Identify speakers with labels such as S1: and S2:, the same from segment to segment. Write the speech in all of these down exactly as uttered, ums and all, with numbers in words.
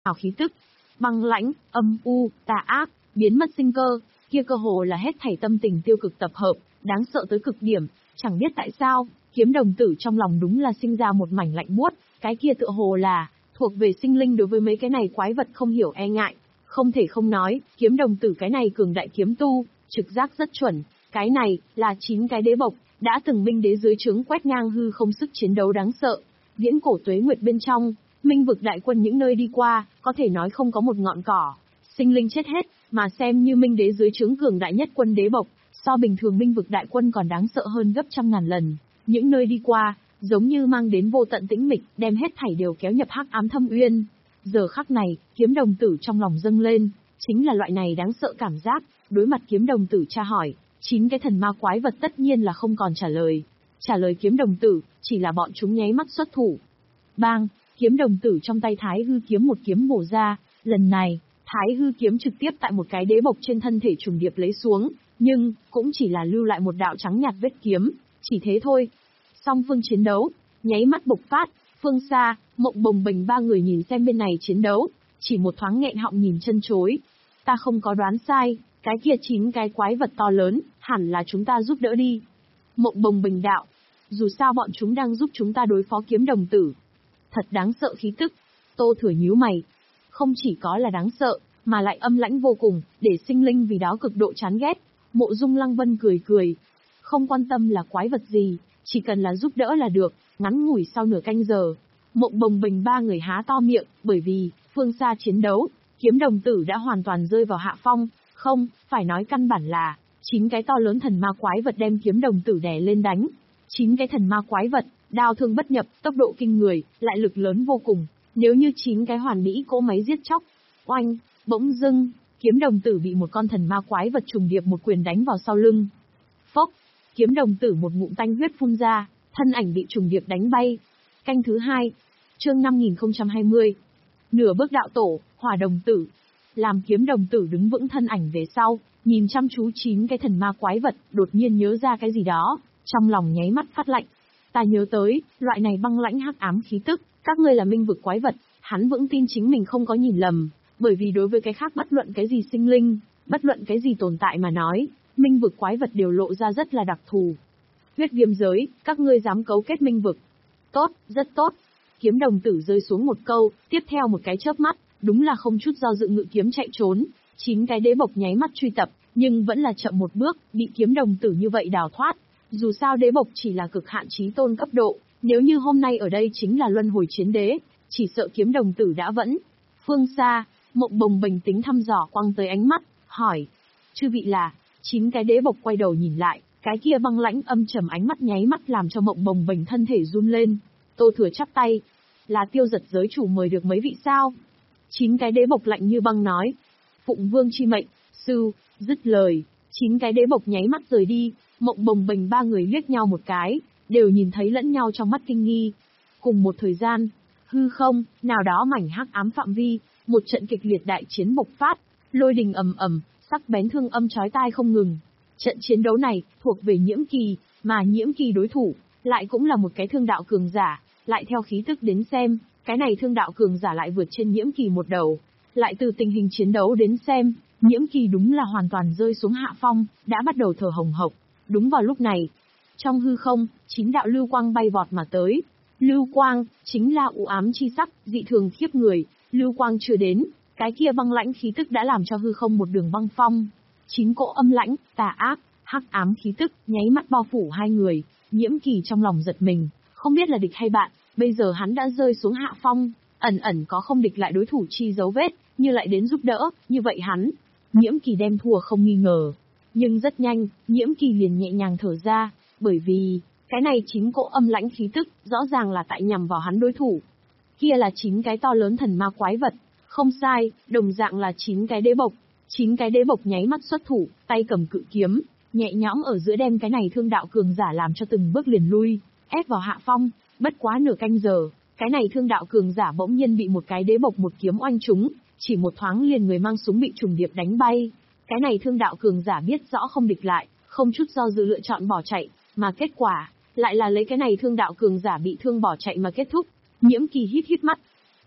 S1: ảo khí tức, băng lãnh, âm u, tà ác, biến mất sinh cơ, kia cơ hồ là hết thảy tâm tình tiêu cực tập hợp, đáng sợ tới cực điểm, chẳng biết tại sao, Kiếm Đồng Tử trong lòng đúng là sinh ra một mảnh lạnh buốt, cái kia tựa hồ là thuộc về sinh linh đối với mấy cái này quái vật không hiểu e ngại, không thể không nói, Kiếm Đồng Tử cái này cường đại kiếm tu, trực giác rất chuẩn, cái này là chín cái đế bộc, đã từng minh đế dưới trướng quét ngang hư không sức chiến đấu đáng sợ, viễn cổ tuế nguyệt bên trong, minh vực đại quân những nơi đi qua, có thể nói không có một ngọn cỏ, sinh linh chết hết, mà xem như minh đế dưới trướng cường đại nhất quân đế bộc, so bình thường minh vực đại quân còn đáng sợ hơn gấp trăm ngàn lần, những nơi đi qua, giống như mang đến vô tận tĩnh mịch, đem hết thảy đều kéo nhập hắc ám thâm uyên. Giờ khắc này, Kiếm Đồng Tử trong lòng dâng lên, chính là loại này đáng sợ cảm giác, đối mặt Kiếm Đồng Tử tra hỏi, chín cái thần ma quái vật tất nhiên là không còn trả lời. Trả lời Kiếm Đồng Tử, chỉ là bọn chúng nháy mắt xuất thủ. Bang, Kiếm Đồng Tử trong tay Thái Hư kiếm một kiếm bổ ra, lần này, Thái Hư kiếm trực tiếp tại một cái đế bộc trên thân thể trùng điệp lấy xuống, nhưng cũng chỉ là lưu lại một đạo trắng nhạt vết kiếm, chỉ thế thôi. Song phương chiến đấu, nháy mắt bộc phát, phương xa, Mộng Bồng Bềnh ba người nhìn xem bên này chiến đấu, chỉ một thoáng nghẹn họng nhìn chân chối. Ta không có đoán sai, cái kia chín cái quái vật to lớn, hẳn là chúng ta giúp đỡ đi. Mộng Bồng Bềnh đạo, dù sao bọn chúng đang giúp chúng ta đối phó Kiếm Đồng Tử. Thật đáng sợ khí tức. Tô Thừa nhíu mày. Không chỉ có là đáng sợ, mà lại âm lãnh vô cùng, để sinh linh vì đó cực độ chán ghét. Mộ Dung Lăng Vân cười cười. Không quan tâm là quái vật gì, chỉ cần là giúp đỡ là được. Ngắn ngủi sau nửa canh giờ, Mộng Bồng Bềnh ba người há to miệng, bởi vì, phương xa chiến đấu, Kiếm Đồng Tử đã hoàn toàn rơi vào hạ phong. Không, phải nói căn bản là, chín cái to lớn thần ma quái vật đem Kiếm Đồng Tử đè lên đánh. Chín cái thần ma quái vật, đao thương bất nhập, tốc độ kinh người, lại lực lớn vô cùng. Nếu như chín cái hoàn mỹ cỗ máy giết chóc, oanh, bỗng dưng, Kiếm Đồng Tử bị một con thần ma quái vật trùng điệp một quyền đánh vào sau lưng. Phốc, Kiếm Đồng Tử một ngụm tanh huyết phun ra, thân ảnh bị trùng điệp đánh bay. Canh thứ hai, chương năm nghìn không trăm hai mươi. Nửa bước đạo tổ, Hỏa Đồng Tử. Làm Kiếm Đồng Tử đứng vững thân ảnh về sau, nhìn chăm chú chín cái thần ma quái vật, đột nhiên nhớ ra cái gì đó, trong lòng nháy mắt phát lạnh. Ta nhớ tới, loại này băng lãnh hắc ám khí tức, các ngươi là minh vực quái vật, hắn vững tin chính mình không có nhìn lầm, bởi vì đối với cái khác bất luận cái gì sinh linh, bất luận cái gì tồn tại mà nói, minh vực quái vật đều lộ ra rất là đặc thù. Huyết viêm giới, các ngươi dám cấu kết minh vực. Tốt, rất tốt. Kiếm Đồng Tử rơi xuống một câu, tiếp theo một cái chớp mắt, đúng là không chút do dự ngự kiếm chạy trốn. Chín cái đế bộc nháy mắt truy tập, nhưng vẫn là chậm một bước, bị Kiếm Đồng Tử như vậy đào thoát. Dù sao đế bộc chỉ là cực hạn chí tôn cấp độ, nếu như hôm nay ở đây chính là luân hồi chiến đế, chỉ sợ Kiếm Đồng Tử đã vẫn. Phương xa, Mộng Bồng Bềnh tính thăm dò quăng tới ánh mắt, hỏi. Chư vị là, chín cái đế bộc quay đầu nhìn lại, cái kia băng lãnh âm trầm ánh mắt nháy mắt làm cho Mộng Bồng Bềnh thân thể run lên. Tô Thừa chắp tay. Là Tiêu Giật giới chủ mời được mấy vị sao? Chín cái đế bộc lạnh như băng nói. Phụng Vương chi mệnh, sư, dứt lời, chín cái đế bộc nháy mắt rời đi. Mộng Bồng Bềnh ba người liếc nhau một cái, đều nhìn thấy lẫn nhau trong mắt kinh nghi. Cùng một thời gian, hư không, nào đó mảnh hắc ám phạm vi, một trận kịch liệt đại chiến bộc phát, lôi đình ầm ầm, sắc bén thương âm chói tai không ngừng. Trận chiến đấu này thuộc về Nhiễm Kỳ, mà Nhiễm Kỳ đối thủ lại cũng là một cái thương đạo cường giả, lại theo khí tức đến xem, cái này thương đạo cường giả lại vượt trên Nhiễm Kỳ một đầu. Lại từ tình hình chiến đấu đến xem, Nhiễm Kỳ đúng là hoàn toàn rơi xuống hạ phong, đã bắt đầu thở hồng hộc. Đúng vào lúc này, trong hư không, chín đạo lưu quang bay vọt mà tới. Lưu quang, chính là u ám chi sắc, dị thường khiếp người, lưu quang chưa đến, cái kia băng lãnh khí tức đã làm cho hư không một đường băng phong. Chín cỗ âm lãnh, tà ác, hắc ám khí tức, nháy mắt bao phủ hai người, Nhiễm Kỳ trong lòng giật mình, không biết là địch hay bạn, bây giờ hắn đã rơi xuống hạ phong, ẩn ẩn có không địch lại đối thủ chi dấu vết, như lại đến giúp đỡ, như vậy hắn, Nhiễm Kỳ đem thua không nghi ngờ. Nhưng rất nhanh, Nhiễm Kỳ liền nhẹ nhàng thở ra, bởi vì, cái này chín cỗ âm lãnh khí tức, rõ ràng là tại nhằm vào hắn đối thủ. Kia là chín cái to lớn thần ma quái vật, không sai, đồng dạng là chín cái đế bộc. Chín cái đế bộc nháy mắt xuất thủ, tay cầm cự kiếm, nhẹ nhõm ở giữa đem cái này thương đạo cường giả làm cho từng bước liền lui, ép vào hạ phong, bất quá nửa canh giờ, cái này thương đạo cường giả bỗng nhiên bị một cái đế bộc một kiếm oanh trúng, chỉ một thoáng liền người mang súng bị trùng điệp đánh bay. Cái này thương đạo cường giả biết rõ không địch lại, không chút do dự lựa chọn bỏ chạy, mà kết quả, lại là lấy cái này thương đạo cường giả bị thương bỏ chạy mà kết thúc. Nhiễm Kỳ hít hít mắt.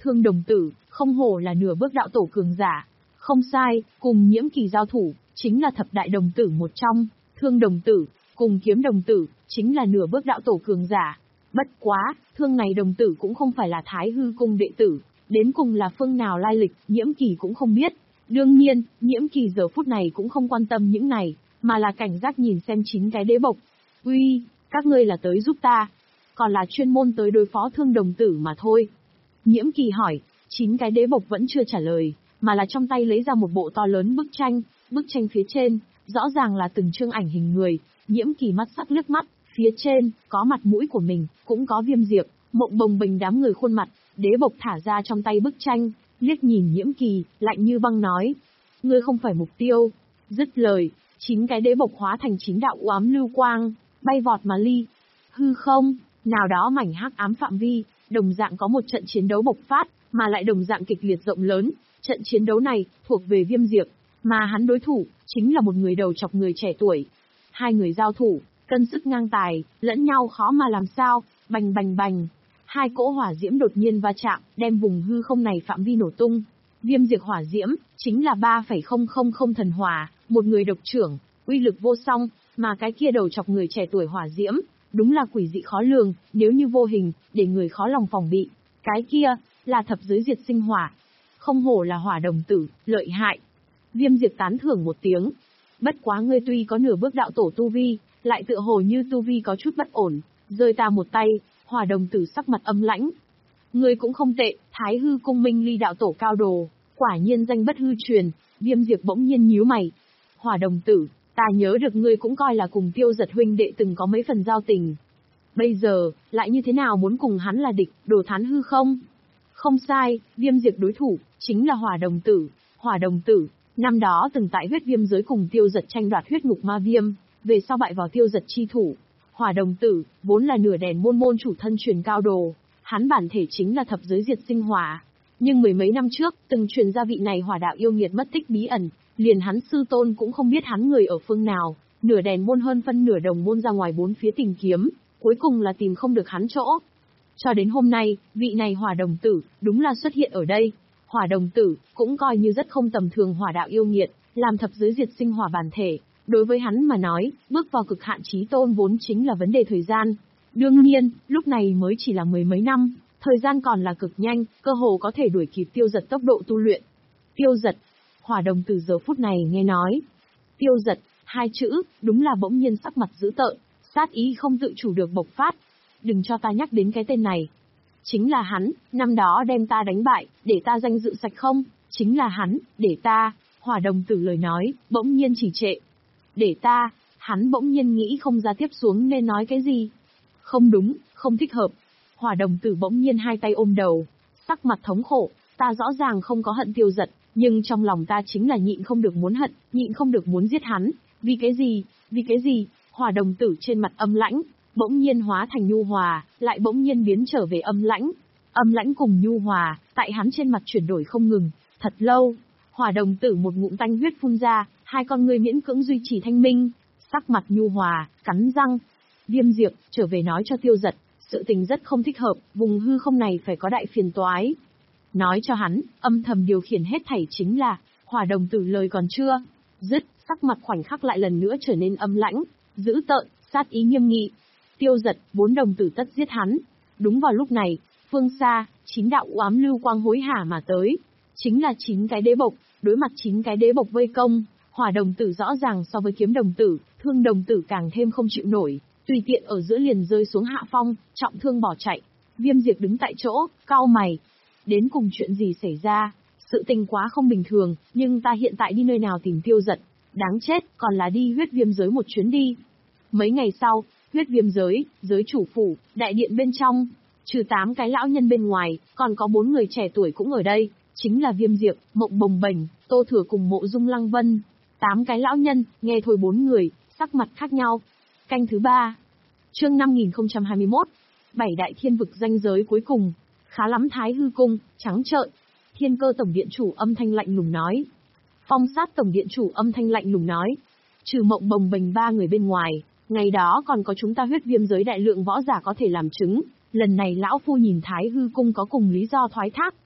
S1: Thương đồng tử, không hổ là nửa bước đạo tổ cường giả. Không sai, cùng Nhiễm Kỳ giao thủ, chính là thập đại đồng tử một trong. Thương đồng tử, cùng Kiếm đồng tử, chính là nửa bước đạo tổ cường giả. Bất quá, Thương này đồng tử cũng không phải là Thái Hư cung đệ tử, đến cùng là phương nào lai lịch, Nhiễm Kỳ cũng không biết. Đương nhiên, Nhiễm Kỳ giờ phút này cũng không quan tâm những này, mà là cảnh giác nhìn xem chín cái đế bộc. Uy, các ngươi là tới giúp ta, còn là chuyên môn tới đối phó Thương đồng tử mà thôi. Nhiễm Kỳ hỏi, chín cái đế bộc vẫn chưa trả lời, mà là trong tay lấy ra một bộ to lớn bức tranh, bức tranh phía trên, rõ ràng là từng chương ảnh hình người. Nhiễm Kỳ mắt sắc liếc mắt, phía trên, có mặt mũi của mình, cũng có Viêm Diệp, Mộng Bồng Bềnh đám người khuôn mặt. Đế bộc thả ra trong tay bức tranh, liếc nhìn Nhiễm Kỳ, lạnh như băng nói, ngươi không phải mục tiêu. Dứt lời, chín cái đế bộc hóa thành chín đạo u ám lưu quang, bay vọt mà ly. Hư không, nào đó mảnh hắc ám phạm vi, đồng dạng có một trận chiến đấu bộc phát, mà lại đồng dạng kịch liệt rộng lớn. Trận chiến đấu này thuộc về Viêm Diệp, mà hắn đối thủ chính là một người đầu chọc người trẻ tuổi. Hai người giao thủ, cân sức ngang tài, lẫn nhau khó mà làm sao, bành bành bành. Hai cỗ hỏa diễm đột nhiên va chạm, đem vùng hư không này phạm vi nổ tung. Viêm Diệp hỏa diễm chính là ba phẩy không không không thần hỏa, một người độc trưởng, uy lực vô song, mà cái kia đầu chọc người trẻ tuổi hỏa diễm, đúng là quỷ dị khó lường, nếu như vô hình, để người khó lòng phòng bị. Cái kia là thập giới diệt sinh hỏa. Không hổ là hỏa đồng tử, lợi hại. Viêm Diệp tán thưởng một tiếng. Bất quá ngươi tuy có nửa bước đạo tổ tu vi, lại tựa hồ như tu vi có chút bất ổn, rơi ta một tay. Hỏa đồng tử sắc mặt âm lãnh. Ngươi cũng không tệ, Thái Hư cung Minh Ly đạo tổ cao đồ, quả nhiên danh bất hư truyền. Viêm Diệp bỗng nhiên nhíu mày. Hỏa đồng tử, ta nhớ được ngươi cũng coi là cùng Tiêu Giật huynh đệ từng có mấy phần giao tình. Bây giờ, lại như thế nào muốn cùng hắn là địch, đồ thán hư không? Không sai, Viêm Diệp đối thủ, chính là Hỏa đồng tử. Hỏa đồng tử, năm đó từng tại huyết viêm giới cùng Tiêu Giật tranh đoạt huyết ngục ma viêm, về sau bại vào Tiêu Giật chi thủ. Hỏa đồng tử, vốn là nửa đèn môn môn chủ thân truyền cao đồ, hắn bản thể chính là thập giới diệt sinh hỏa. Nhưng mười mấy năm trước, từng truyền ra vị này hỏa đạo yêu nghiệt mất tích bí ẩn, liền hắn sư tôn cũng không biết hắn người ở phương nào, nửa đèn môn hơn phân nửa đồng môn ra ngoài bốn phía tìm kiếm, cuối cùng là tìm không được hắn chỗ. Cho đến hôm nay, vị này hỏa đồng tử, đúng là xuất hiện ở đây. Hỏa đồng tử, cũng coi như rất không tầm thường hỏa đạo yêu nghiệt, làm thập giới diệt sinh hỏa bản thể. Đối với hắn mà nói, bước vào cực hạn chí tôn vốn chính là vấn đề thời gian. Đương nhiên, lúc này mới chỉ là mười mấy năm, thời gian còn là cực nhanh, cơ hồ có thể đuổi kịp Tiêu Giật tốc độ tu luyện. Tiêu Giật, hỏa đồng tử giờ phút này nghe nói. Tiêu Giật, hai chữ, đúng là bỗng nhiên sắc mặt dữ tợn, sát ý không tự chủ được bộc phát. Đừng cho ta nhắc đến cái tên này. Chính là hắn, năm đó đem ta đánh bại, để ta danh dự sạch không? Chính là hắn, để ta, hỏa đồng tử lời nói, bỗng nhiên trì trệ. Để ta, hắn bỗng nhiên nghĩ không ra tiếp xuống nên nói cái gì. Không đúng, không thích hợp. Hỏa đồng tử bỗng nhiên hai tay ôm đầu, sắc mặt thống khổ, ta rõ ràng không có hận Tiêu Giật, nhưng trong lòng ta chính là nhịn không được muốn hận, nhịn không được muốn giết hắn. Vì cái gì, vì cái gì? Hỏa đồng tử trên mặt âm lãnh, bỗng nhiên hóa thành nhu hòa, lại bỗng nhiên biến trở về âm lãnh. Âm lãnh cùng nhu hòa, tại hắn trên mặt chuyển đổi không ngừng, thật lâu. Hỏa đồng tử một ngụm tanh huyết phun ra, hai con người miễn cưỡng duy trì thanh minh, sắc mặt nhu hòa, cắn răng. Viêm Diệp, trở về nói cho Tiêu Giật, sự tình rất không thích hợp, vùng hư không này phải có đại phiền toái. Nói cho hắn, âm thầm điều khiển hết thảy chính là, hỏa đồng tử lời còn chưa dứt, sắc mặt khoảnh khắc lại lần nữa trở nên âm lãnh, dữ tợn, sát ý nghiêm nghị. Tiêu Giật, bốn đồng tử tất giết hắn. Đúng vào lúc này, phương xa, chín đạo u ám lưu quang hối hả mà tới. Chính là chín cái đế bộc, đối mặt chín cái đế bộc vây công, hỏa đồng tử rõ ràng so với kiếm đồng tử, thương đồng tử càng thêm không chịu nổi, tùy tiện ở giữa liền rơi xuống hạ phong, trọng thương bỏ chạy. Viêm Diệp đứng tại chỗ, cau mày. Đến cùng chuyện gì xảy ra? Sự tình quá không bình thường, nhưng ta hiện tại đi nơi nào tìm Tiêu Giật? Đáng chết, còn là đi huyết viêm giới một chuyến đi. Mấy ngày sau, huyết viêm giới, giới chủ phủ, đại điện bên trong, trừ tám cái lão nhân bên ngoài, còn có bốn người trẻ tuổi cũng ở đây, chính là Viêm Diệp, Mộng Bồng Bềnh, Tô Thừa cùng Mộ Dung Lăng Vân. Tám cái lão nhân, nghe thôi bốn người, sắc mặt khác nhau. Canh thứ ba. Chương năm nghìn không trăm hai mươi mốt. Bảy đại thiên vực danh giới cuối cùng. Khá lắm Thái Hư cung, trắng trợn. Thiên Cơ tổng điện chủ âm thanh lạnh lùng nói. Phong Sát tổng điện chủ âm thanh lạnh lùng nói. Trừ Mộng Bồng Bềnh ba người bên ngoài, ngày đó còn có chúng ta huyết viêm giới đại lượng võ giả có thể làm chứng. Lần này lão phu nhìn Thái Hư cung có cùng lý do thoái thác,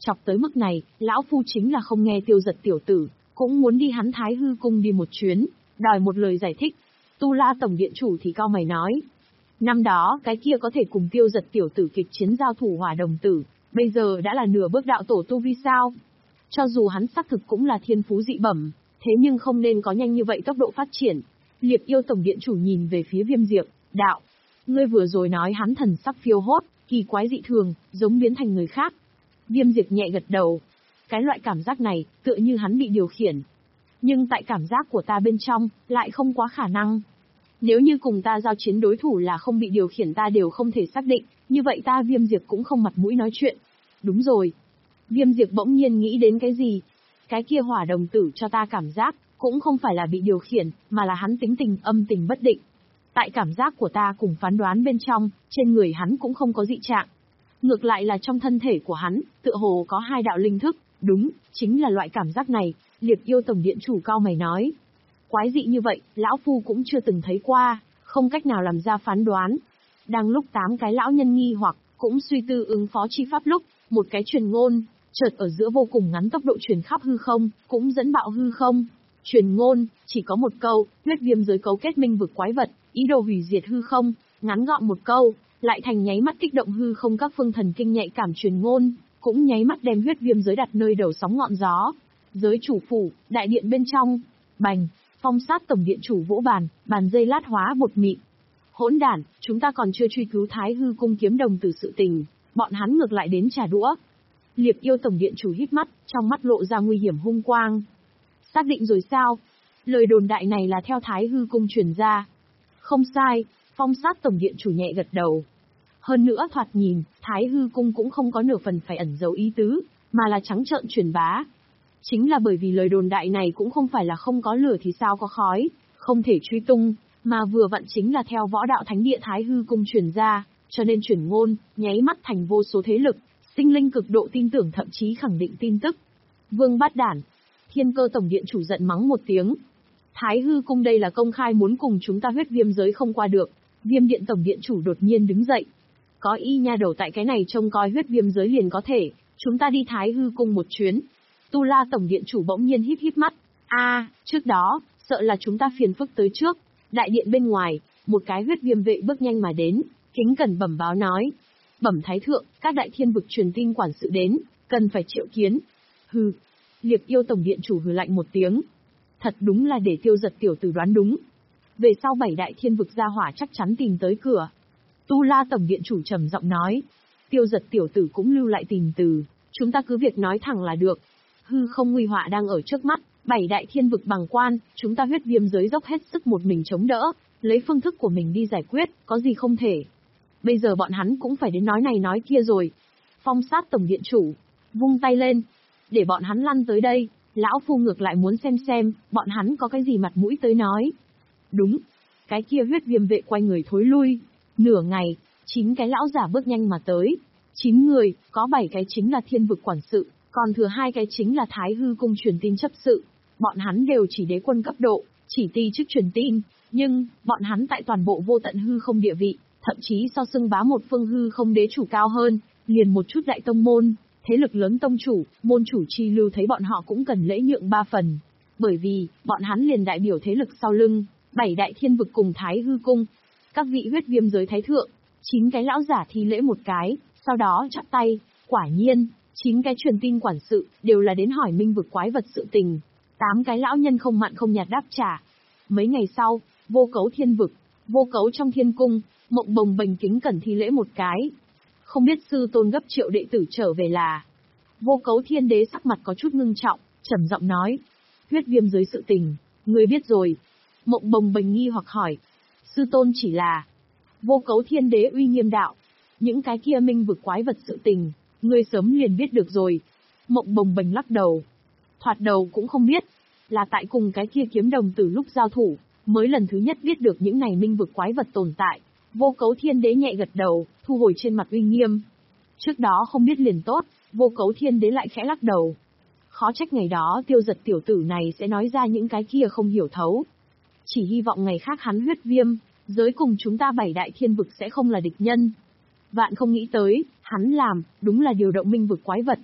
S1: Chọc tới mức này, lão phu chính là không nghe Tiêu Giật tiểu tử, cũng muốn đi hắn Thái Hư cung đi một chuyến, đòi một lời giải thích. Tu La tổng điện chủ thì cao mày nói. Năm đó, cái kia có thể cùng Tiêu Giật tiểu tử kịch chiến giao thủ hỏa đồng tử, bây giờ đã là nửa bước đạo tổ tu vi sao? Cho dù hắn xác thực cũng là thiên phú dị bẩm, thế nhưng không nên có nhanh như vậy tốc độ phát triển. Liệp Yêu tổng điện chủ nhìn về phía Viêm Diệp, đạo. Ngươi vừa rồi nói hắn thần sắc phiêu hốt, kỳ quái dị thường, giống biến thành người khác. Viêm Diệp nhẹ gật đầu. Cái loại cảm giác này, tựa như hắn bị điều khiển. Nhưng tại cảm giác của ta bên trong, lại không quá khả năng. Nếu như cùng ta giao chiến đối thủ là không bị điều khiển ta đều không thể xác định, như vậy ta Viêm Diệp cũng không mặt mũi nói chuyện. Đúng rồi. Viêm Diệp bỗng nhiên nghĩ đến cái gì? Cái kia hỏa đồng tử cho ta cảm giác, cũng không phải là bị điều khiển, mà là hắn tính tình âm tình bất định. Tại cảm giác của ta cùng phán đoán bên trong, trên người hắn cũng không có dị trạng. Ngược lại là trong thân thể của hắn, tựa hồ có hai đạo linh thức, đúng, chính là loại cảm giác này, Liệp Yêu tổng điện chủ cao mày nói. Quái dị như vậy, lão phu cũng chưa từng thấy qua, không cách nào làm ra phán đoán. Đang lúc tám cái lão nhân nghi hoặc, cũng suy tư ứng phó chi pháp lúc, một cái truyền ngôn, chợt ở giữa vô cùng ngắn tốc độ truyền khắp hư không, cũng dẫn bạo hư không. Truyền ngôn, chỉ có một câu, huyết viêm giới cấu kết minh vực quái vật, ý đồ hủy diệt hư không, ngắn gọn một câu, lại thành nháy mắt kích động hư không các phương thần kinh nhạy cảm truyền ngôn, cũng nháy mắt đem huyết viêm giới đặt nơi đầu sóng ngọn gió. Giới chủ phủ, đại điện bên trong, bành, phong sát tổng điện chủ vỗ bàn, bàn dây lát hóa bột mịn. Hỗn đản, chúng ta còn chưa truy cứu Thái Hư cung kiếm đồng tử sự tình, bọn hắn ngược lại đến trả đũa. Liệp Yêu tổng điện chủ híp mắt, trong mắt lộ ra nguy hiểm hung quang. Xác định rồi sao? Lời đồn đại này là theo Thái Hư cung truyền ra. Không sai, phong sát tổng điện chủ nhẹ gật đầu. Hơn nữa thoạt nhìn, Thái Hư cung cũng không có nửa phần phải ẩn giấu ý tứ, mà là trắng trợn truyền bá. Chính là bởi vì lời đồn đại này cũng không phải là không có lửa thì sao có khói, không thể truy tung, mà vừa vặn chính là theo võ đạo thánh địa Thái Hư cung truyền ra, cho nên truyền ngôn, nháy mắt thành vô số thế lực, sinh linh cực độ tin tưởng thậm chí khẳng định tin tức. Vương bát đản, Thiên Cơ tổng điện chủ giận mắng một tiếng. Thái Hư cung đây là công khai muốn cùng chúng ta huyết viêm giới không qua được. Viêm điện tổng điện chủ đột nhiên đứng dậy. Có y nha đầu tại cái này trông coi huyết viêm giới liền có thể, chúng ta đi Thái Hư cung một chuyến. Tu La tổng điện chủ bỗng nhiên híp híp mắt. A, à, trước đó, sợ là chúng ta phiền phức tới trước. Đại điện bên ngoài, một cái huyết viêm vệ bước nhanh mà đến, kính cẩn bẩm báo nói. Bẩm thái thượng, các đại thiên vực truyền tin quản sự đến, cần phải triệu kiến. Hừ. Liệp Yêu tổng điện chủ hừ lạnh một tiếng. Thật đúng là để Tiêu Giật tiểu tử đoán đúng. Về sau bảy đại thiên vực gia hỏa chắc chắn tìm tới cửa. Tu La tổng điện chủ trầm giọng nói. Tiêu Giật tiểu tử cũng lưu lại tìm từ, chúng ta cứ việc nói thẳng là được. Hư không nguy họa đang ở trước mắt, bảy đại thiên vực bằng quan, chúng ta huyết viêm giới dốc hết sức một mình chống đỡ, lấy phương thức của mình đi giải quyết, có gì không thể. Bây giờ bọn hắn cũng phải đến nói này nói kia rồi. Phong sát tổng điện chủ, vung tay lên, để bọn hắn lăn tới đây, lão phu ngược lại muốn xem xem, bọn hắn có cái gì mặt mũi tới nói. Đúng, cái kia huyết viêm vệ quay người thối lui, nửa ngày, chín cái lão giả bước nhanh mà tới. Chín người, có bảy cái chính là thiên vực quản sự, còn thừa hai cái chính là Thái Hư cung truyền tin chấp sự. Bọn hắn đều chỉ đế quân cấp độ, chỉ ti chức truyền tin, nhưng, bọn hắn tại toàn bộ vô tận hư không địa vị, thậm chí so xưng bá một phương hư không đế chủ cao hơn, liền một chút đại tông môn, thế lực lớn tông chủ, môn chủ chi lưu thấy bọn họ cũng cần lễ nhượng ba phần. Bởi vì, bọn hắn liền đại biểu thế lực sau lưng, bảy đại thiên vực cùng Thái Hư cung. Các vị huyết viêm giới thái thượng, chín cái lão giả thi lễ một cái, sau đó chắp tay, quả nhiên, chín cái truyền tin quản sự, đều là đến hỏi minh vực quái vật sự tình. Tám cái lão nhân không mặn không nhạt đáp trả. Mấy ngày sau, vô cấu thiên vực, vô cấu trong thiên cung, Mộng Bồng Bềnh kính cẩn thi lễ một cái. Không biết sư tôn gấp triệu đệ tử trở về là. Vô cấu thiên đế sắc mặt có chút ngưng trọng, trầm giọng nói. Huyết viêm giới sự tình, ngươi biết rồi. Mộng Bồng Bềnh nghi hoặc hỏi. Sư tôn chỉ là. Vô cấu thiên đế uy nghiêm đạo. Những cái kia minh vực quái vật sự tình, ngươi sớm liền biết được rồi. Mộng Bồng Bềnh lắc đầu. Thoạt đầu cũng không biết, là tại cùng cái kia kiếm đồng từ lúc giao thủ, mới lần thứ nhất biết được những này minh vực quái vật tồn tại. Vô cấu thiên đế nhẹ gật đầu, thu hồi trên mặt uy nghiêm. Trước đó không biết liền tốt, vô cấu thiên đế lại khẽ lắc đầu. Khó trách ngày đó Tiêu Giật tiểu tử này sẽ nói ra những cái kia không hiểu thấu. Chỉ hy vọng ngày khác hắn huyết viêm, giới cùng chúng ta bảy đại thiên vực sẽ không là địch nhân. Vạn không nghĩ tới, hắn làm, đúng là điều động minh vực quái vật.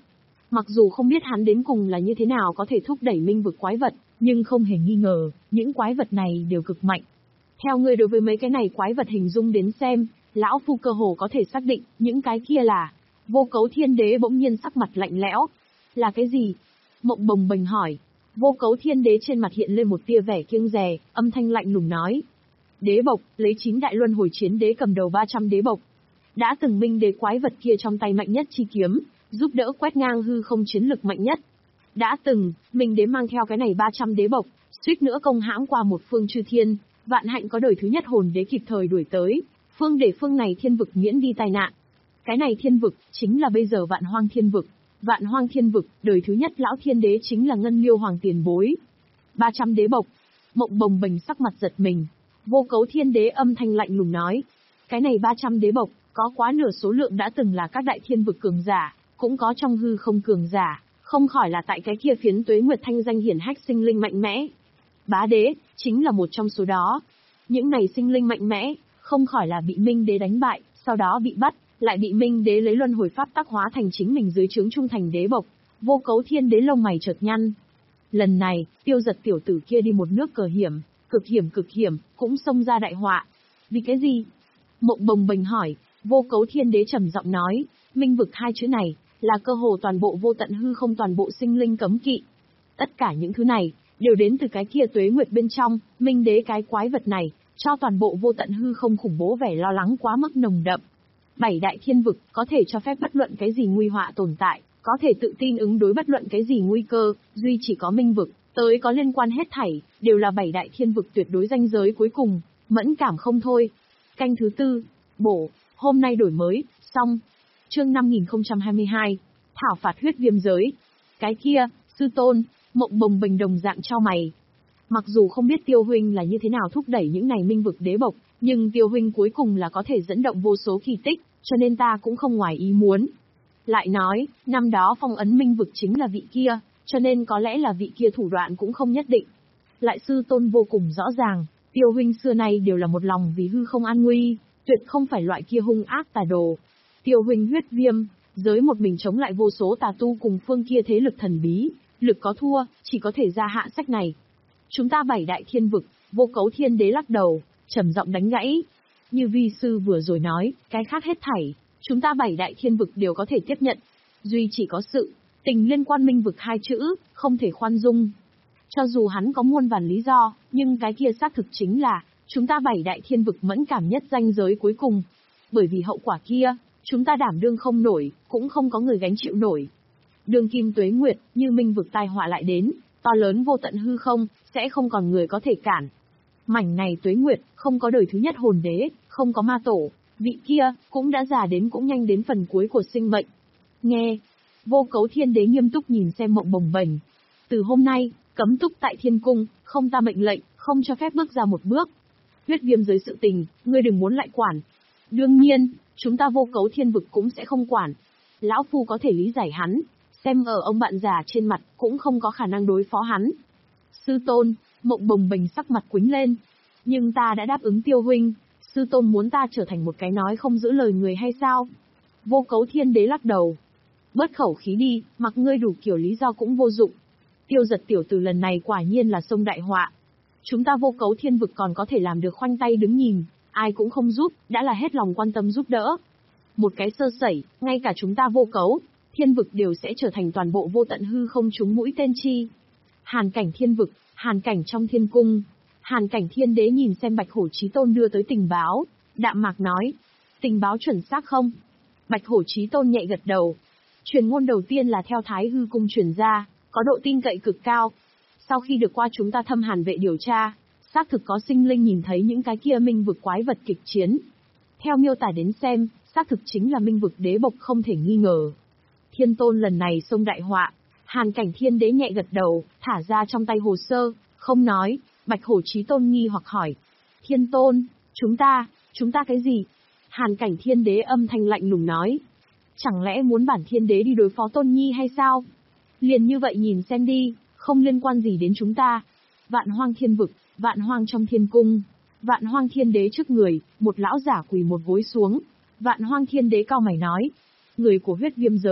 S1: Mặc dù không biết hắn đến cùng là như thế nào có thể thúc đẩy minh vực quái vật, nhưng không hề nghi ngờ, những quái vật này đều cực mạnh. Theo ngươi đối với mấy cái này quái vật hình dung đến xem, lão phu cơ hồ có thể xác định, những cái kia là... Vô Cấu Thiên Đế bỗng nhiên sắc mặt lạnh lẽo. Là cái gì? Mộng bồng bềnh hỏi. Vô Cấu Thiên Đế trên mặt hiện lên một tia vẻ kiêng dè, âm thanh lạnh lùng nói. Đế bộc, lấy chín đại luân hồi chiến đế cầm đầu ba trăm đế bộc. Đã từng minh đế quái vật kia trong tay mạnh nhất chi kiếm, giúp đỡ quét ngang hư không chiến lực mạnh nhất. Đã từng, minh đế mang theo cái này ba trăm đế bộc, suýt nữa công hãm qua một phương chư thiên, vạn hạnh có đời thứ nhất hồn đế kịp thời đuổi tới, phương để phương này thiên vực miễn đi tai nạn. Cái này thiên vực, chính là bây giờ vạn hoang thiên vực. Vạn hoang thiên vực, đời thứ nhất lão thiên đế chính là Ngân Liêu Hoàng tiền bối. ba trăm đế bộc. Mộng bồng bềnh sắc mặt giật mình. Vô Cấu Thiên Đế âm thanh lạnh lùng nói. Cái này ba trăm đế bộc, có quá nửa số lượng đã từng là các đại thiên vực cường giả, cũng có trong hư không cường giả, không khỏi là tại cái kia phiến tuế nguyệt thanh danh hiển hách sinh linh mạnh mẽ. Bá đế, chính là một trong số đó. Những này sinh linh mạnh mẽ, không khỏi là bị Minh đế đánh bại, sau đó bị bắt, lại bị Minh đế lấy luân hồi pháp tác hóa thành chính mình dưới trướng trung thành đế bộc. Vô Cấu Thiên Đế lông mày chợt nhăn. Lần này, Tiêu Giật tiểu tử kia đi một nước cờ hiểm, cực hiểm cực hiểm, cũng xông ra đại họa. Vì cái gì? Mộng bồng bềnh hỏi. Vô Cấu Thiên Đế trầm giọng nói, minh vực hai chữ này, là cơ hồ toàn bộ vô tận hư không toàn bộ sinh linh cấm kỵ. Tất cả những thứ này, đều đến từ cái kia tuế nguyệt bên trong, Minh đế cái quái vật này, cho toàn bộ vô tận hư không khủng bố vẻ lo lắng quá mức nồng đậm. Bảy đại thiên vực, có thể cho phép bất luận cái gì nguy họa tồn tại, có thể tự tin ứng đối bất luận cái gì nguy cơ, duy chỉ có minh vực, tới có liên quan hết thảy, đều là bảy đại thiên vực tuyệt đối ranh giới cuối cùng, mẫn cảm không thôi. Canh thứ tư, bổ, hôm nay đổi mới, xong. Chương năm nghìn không trăm hai mươi hai, thảo phạt huyết viêm giới. Cái kia, sư tôn, Mộng bồng bềnh đồng dạng cho mày. Mặc dù không biết Tiêu huynh là như thế nào thúc đẩy những này minh vực đế bộc, nhưng Tiêu huynh cuối cùng là có thể dẫn động vô số kỳ tích, cho nên ta cũng không ngoài ý muốn. Lại nói, năm đó phong ấn minh vực chính là vị kia, cho nên có lẽ là vị kia thủ đoạn cũng không nhất định. Lại sư tôn vô cùng rõ ràng, Tiêu huynh xưa nay đều là một lòng vì hư không an nguy, tuyệt không phải loại kia hung ác tà đồ. Tiêu huynh huyết viêm, giới một mình chống lại vô số tà tu cùng phương kia thế lực thần bí, lực có thua, chỉ có thể ra hạ sách này. Chúng ta bảy đại thiên vực, Vô Cấu Thiên Đế lắc đầu, trầm giọng đánh gãy. Như vi sư vừa rồi nói, cái khác hết thảy, chúng ta bảy đại thiên vực đều có thể tiếp nhận. Duy chỉ có sự, tình liên quan minh vực hai chữ, không thể khoan dung. Cho dù hắn có muôn vàn lý do, nhưng cái kia xác thực chính là, chúng ta bảy đại thiên vực mẫn cảm nhất ranh giới cuối cùng. Bởi vì hậu quả kia, chúng ta đảm đương không nổi, cũng không có người gánh chịu nổi. Đường kim tuế nguyệt, như minh vực tai họa lại đến, to lớn vô tận hư không, sẽ không còn người có thể cản. Mảnh này tuế nguyệt, không có đời thứ nhất hồn đế, không có ma tổ, vị kia, cũng đã già đến cũng nhanh đến phần cuối của sinh mệnh. Nghe, Vô Cấu Thiên Đế nghiêm túc nhìn xem Mộng bồng bềnh. Từ hôm nay, cấm túc tại thiên cung, không ta mệnh lệnh, không cho phép bước ra một bước. Huyết viêm giới sự tình, ngươi đừng muốn lại quản. Đương nhiên, chúng ta Vô Cấu Thiên vực cũng sẽ không quản. Lão phu có thể lý giải hắn, xem ở ông bạn già trên mặt, cũng không có khả năng đối phó hắn. Sư tôn, Mộng bồng bềnh sắc mặt quĩnh lên. Nhưng ta đã đáp ứng Tiêu huynh, sư tôn muốn ta trở thành một cái nói không giữ lời người hay sao? Vô Cấu Thiên Đế lắc đầu. Bớt khẩu khí đi, mặc ngươi đủ kiểu lý do cũng vô dụng. Tiêu Giật tiểu tử lần này quả nhiên là sông đại họa. Chúng ta Vô Cấu Thiên vực còn có thể làm được khoanh tay đứng nhìn, ai cũng không giúp, đã là hết lòng quan tâm giúp đỡ. Một cái sơ sẩy, ngay cả chúng ta Vô Cấu Thiên vực đều sẽ trở thành toàn bộ vô tận hư không trúng mũi tên chi. Hàn cảnh thiên vực, hàn cảnh trong thiên cung. Hàn cảnh thiên đế nhìn xem Bạch Hổ Chí Tôn đưa tới tình báo, đạm mạc nói. Tình báo chuẩn xác không? Bạch Hổ Chí Tôn nhẹ gật đầu. Truyền ngôn đầu tiên là theo Thái Hư cung truyền ra, có độ tin cậy cực cao. Sau khi được qua chúng ta Thâm Hàn vệ điều tra, xác thực có sinh linh nhìn thấy những cái kia minh vực quái vật kịch chiến. Theo miêu tả đến xem, xác thực chính là minh vực đế bộc không thể nghi ngờ. Thiên Tôn lần này xông đại họa, Hàn cảnh thiên đế nhẹ gật đầu, thả ra trong tay hồ sơ, không nói. Bạch Hổ Chí Tôn nghi hoặc hỏi. Thiên Tôn, chúng ta, chúng ta cái gì? Hàn cảnh thiên đế âm thanh lạnh lùng nói. Chẳng lẽ muốn bản thiên đế đi đối phó Tôn Nhi hay sao? Liền như vậy nhìn xem đi, không liên quan gì đến chúng ta. Vạn hoang thiên vực, vạn hoang trong thiên cung. Vạn hoang thiên đế trước người, một lão giả quỳ một gối xuống. Vạn hoang thiên đế cao mày nói. Người của huyết viêm giới,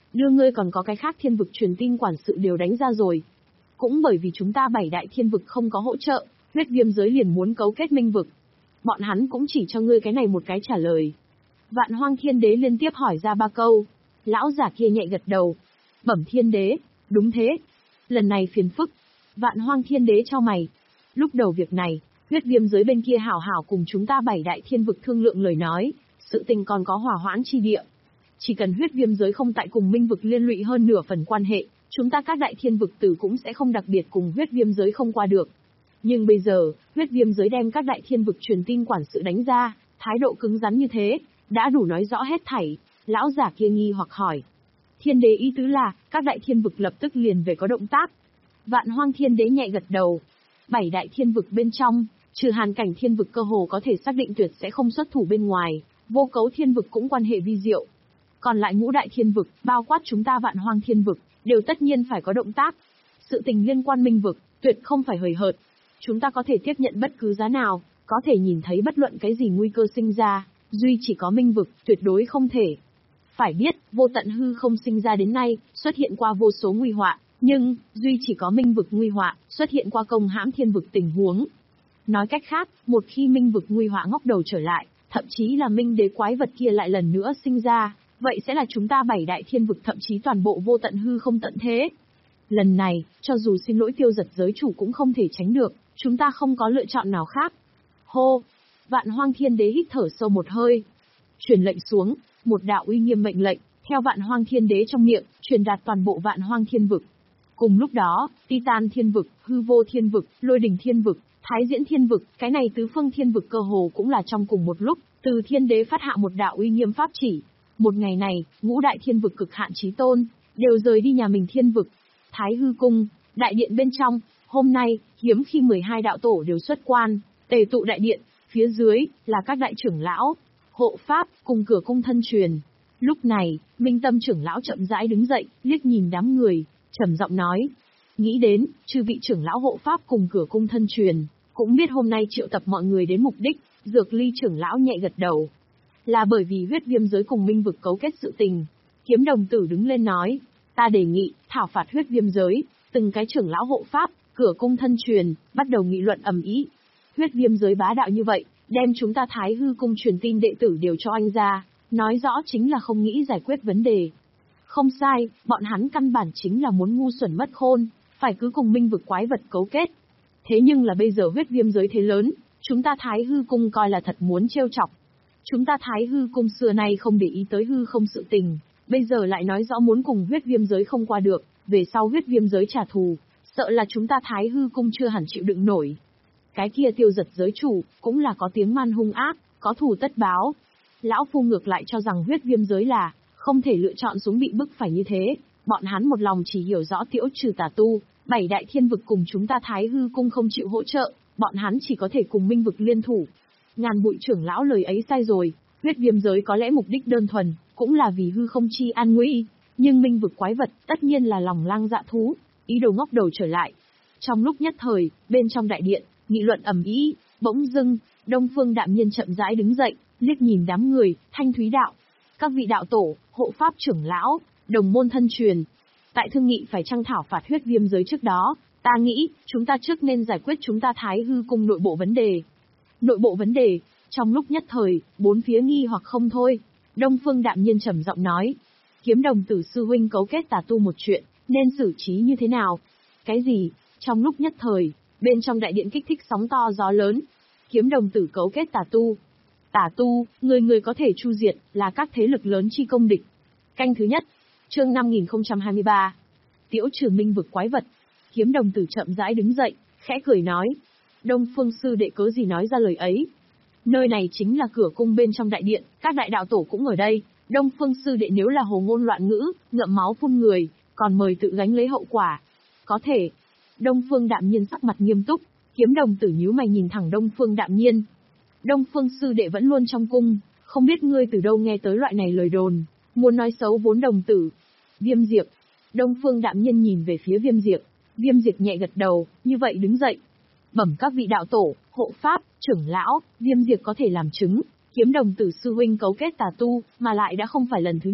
S1: đưa ngươi còn có cái khác thiên vực truyền tin quản sự đều đánh ra rồi. Cũng bởi vì chúng ta bảy đại thiên vực không có hỗ trợ, huyết viêm giới liền muốn cấu kết minh vực. Bọn hắn cũng chỉ cho ngươi cái này một cái trả lời. Vạn Hoang Thiên Đế liên tiếp hỏi ra ba câu. Lão giả kia nhẹ gật đầu. Bẩm Thiên Đế, đúng thế. Lần này phiền phức. Vạn Hoang Thiên Đế cho mày. Lúc đầu việc này, huyết viêm giới bên kia hảo hảo cùng chúng ta bảy đại thiên vực thương lượng lời nói, sự tình còn có hòa hoãn chi địa. Chỉ cần huyết viêm giới không tại cùng minh vực liên lụy hơn nửa phần quan hệ, chúng ta các đại thiên vực tử cũng sẽ không đặc biệt cùng huyết viêm giới không qua được. Nhưng bây giờ, huyết viêm giới đem các đại thiên vực truyền tin quản sự đánh ra, thái độ cứng rắn như thế, đã đủ nói rõ hết thảy. Lão giả kia nghi hoặc hỏi. Thiên đế ý tứ là, các đại thiên vực lập tức liền về có động tác. Vạn Hoang Thiên Đế nhẹ gật đầu. Bảy đại thiên vực bên trong, trừ Hàn Cảnh thiên vực cơ hồ có thể xác định tuyệt sẽ không xuất thủ bên ngoài, Vô Cấu thiên vực cũng quan hệ vi diệu. Còn lại ngũ đại thiên vực, bao quát chúng ta Vạn Hoang thiên vực, đều tất nhiên phải có động tác. Sự tình liên quan minh vực, tuyệt không phải hời hợt. Chúng ta có thể tiếp nhận bất cứ giá nào, có thể nhìn thấy bất luận cái gì nguy cơ sinh ra, duy chỉ có minh vực, tuyệt đối không thể. Phải biết, vô tận hư không sinh ra đến nay, xuất hiện qua vô số nguy họa, nhưng, duy chỉ có minh vực nguy họa, xuất hiện qua công hãm thiên vực tình huống. Nói cách khác, một khi minh vực nguy họa ngóc đầu trở lại, thậm chí là minh đế quái vật kia lại lần nữa sinh ra, vậy sẽ là chúng ta bảy đại thiên vực thậm chí toàn bộ vô tận hư không tận thế. Lần này, cho dù xin lỗi tiêu giật giới chủ cũng không thể tránh được, chúng ta không có lựa chọn nào khác. Hô! Vạn Hoang Thiên Đế hít thở sâu một hơi. Truyền lệnh xuống, một đạo uy nghiêm mệnh lệnh, theo Vạn Hoang Thiên Đế trong miệng, truyền đạt toàn bộ Vạn Hoang Thiên vực. Cùng lúc đó, Titan Thiên vực, Hư Vô Thiên vực, Lôi Đình Thiên vực, Thái Diễn Thiên vực, cái này tứ phương thiên vực cơ hồ cũng là trong cùng một lúc, từ Thiên Đế phát hạ một đạo uy nghiêm pháp chỉ. Một ngày này, ngũ đại thiên vực cực hạn chí tôn, đều rời đi nhà mình thiên vực. Thái Hư Cung, đại điện bên trong, hôm nay, hiếm khi mười hai đạo tổ đều xuất quan, tề tụ đại điện, phía dưới, là các đại trưởng lão, hộ pháp, cùng cửa cung thân truyền. Lúc này, Minh Tâm trưởng lão chậm rãi đứng dậy, liếc nhìn đám người, trầm giọng nói. Nghĩ đến, chư vị trưởng lão hộ pháp cùng cửa cung thân truyền, cũng biết hôm nay triệu tập mọi người đến mục đích, Dược Ly trưởng lão nhẹ gật đầu. Là bởi vì huyết viêm giới cùng minh vực cấu kết sự tình. Kiếm đồng tử đứng lên nói, ta đề nghị, thảo phạt huyết viêm giới, từng cái trưởng lão hộ pháp, cửa cung thân truyền, bắt đầu nghị luận ầm ĩ. Huyết viêm giới bá đạo như vậy, đem chúng ta Thái Hư cung truyền tin đệ tử đều cho anh ra, nói rõ chính là không nghĩ giải quyết vấn đề. Không sai, bọn hắn căn bản chính là muốn ngu xuẩn mất khôn, phải cứ cùng minh vực quái vật cấu kết. Thế nhưng là bây giờ huyết viêm giới thế lớn, chúng ta Thái Hư cung coi là thật muốn trêu chọc. Chúng ta Thái Hư cung xưa nay không để ý tới hư không sự tình, bây giờ lại nói rõ muốn cùng huyết viêm giới không qua được, về sau huyết viêm giới trả thù, sợ là chúng ta Thái Hư cung chưa hẳn chịu đựng nổi. Cái kia tiêu giật giới chủ, cũng là có tiếng man hung ác, có thù tất báo. Lão Phu ngược lại cho rằng huyết viêm giới là, không thể lựa chọn xuống bị bức phải như thế, bọn hắn một lòng chỉ hiểu rõ tiễu trừ tà tu, bảy đại thiên vực cùng chúng ta Thái Hư cung không chịu hỗ trợ, bọn hắn chỉ có thể cùng minh vực liên thủ. Ngàn bụi trưởng lão lời ấy sai rồi, huyết viêm giới có lẽ mục đích đơn thuần, cũng là vì hư không chi an nguy, nhưng minh vực quái vật tất nhiên là lòng lang dạ thú, ý đồ ngóc đầu trở lại. Trong lúc nhất thời, bên trong đại điện, nghị luận ầm ĩ, bỗng dưng, Đông Phương Đạm Nhiên chậm rãi đứng dậy, liếc nhìn đám người, Thanh Thúy đạo, các vị đạo tổ, hộ pháp trưởng lão, đồng môn thân truyền. Tại thương nghị phải chăng thảo phạt huyết viêm giới trước đó, ta nghĩ, chúng ta trước nên giải quyết chúng ta Thái Hư cung nội bộ vấn đề. Nội bộ vấn đề, trong lúc nhất thời, bốn phía nghi hoặc không thôi. Đông Phương Đạm Nhiên trầm giọng nói, Kiếm đồng tử sư huynh cấu kết tà tu một chuyện, nên xử trí như thế nào? Cái gì? Trong lúc nhất thời, bên trong đại điện kích thích sóng to gió lớn. Kiếm đồng tử cấu kết tà tu. Tà tu, người người có thể chu diệt, là các thế lực lớn chi công địch. Canh thứ nhất, chương năm nghìn không trăm hai mươi ba. Tiễu trừ minh vực quái vật. Kiếm đồng tử chậm rãi đứng dậy, khẽ cười nói. Đông Phương sư đệ cớ gì nói ra lời ấy? Nơi này chính là cửa cung bên trong đại điện, các đại đạo tổ cũng ở đây. Đông Phương sư đệ nếu là hồ ngôn loạn ngữ, ngậm máu phun người, còn mời tự gánh lấy hậu quả. Có thể. Đông Phương Đạm Nhiên sắc mặt nghiêm túc, kiếm đồng tử nhíu mày nhìn thẳng Đông Phương Đạm Nhiên. Đông Phương sư đệ vẫn luôn trong cung, không biết ngươi từ đâu nghe tới loại này lời đồn, muốn nói xấu vốn đồng tử. Viêm Diệp. Đông Phương Đạm Nhiên nhìn về phía Viêm Diệp, Viêm Diệp nhẹ gật đầu, như vậy đứng dậy. Bẩm các vị đạo tổ, hộ pháp, trưởng lão, Viêm Diệp có thể làm chứng, kiếm đồng tử sư huynh cấu kết tà tu, mà lại đã không phải lần thứ nhất,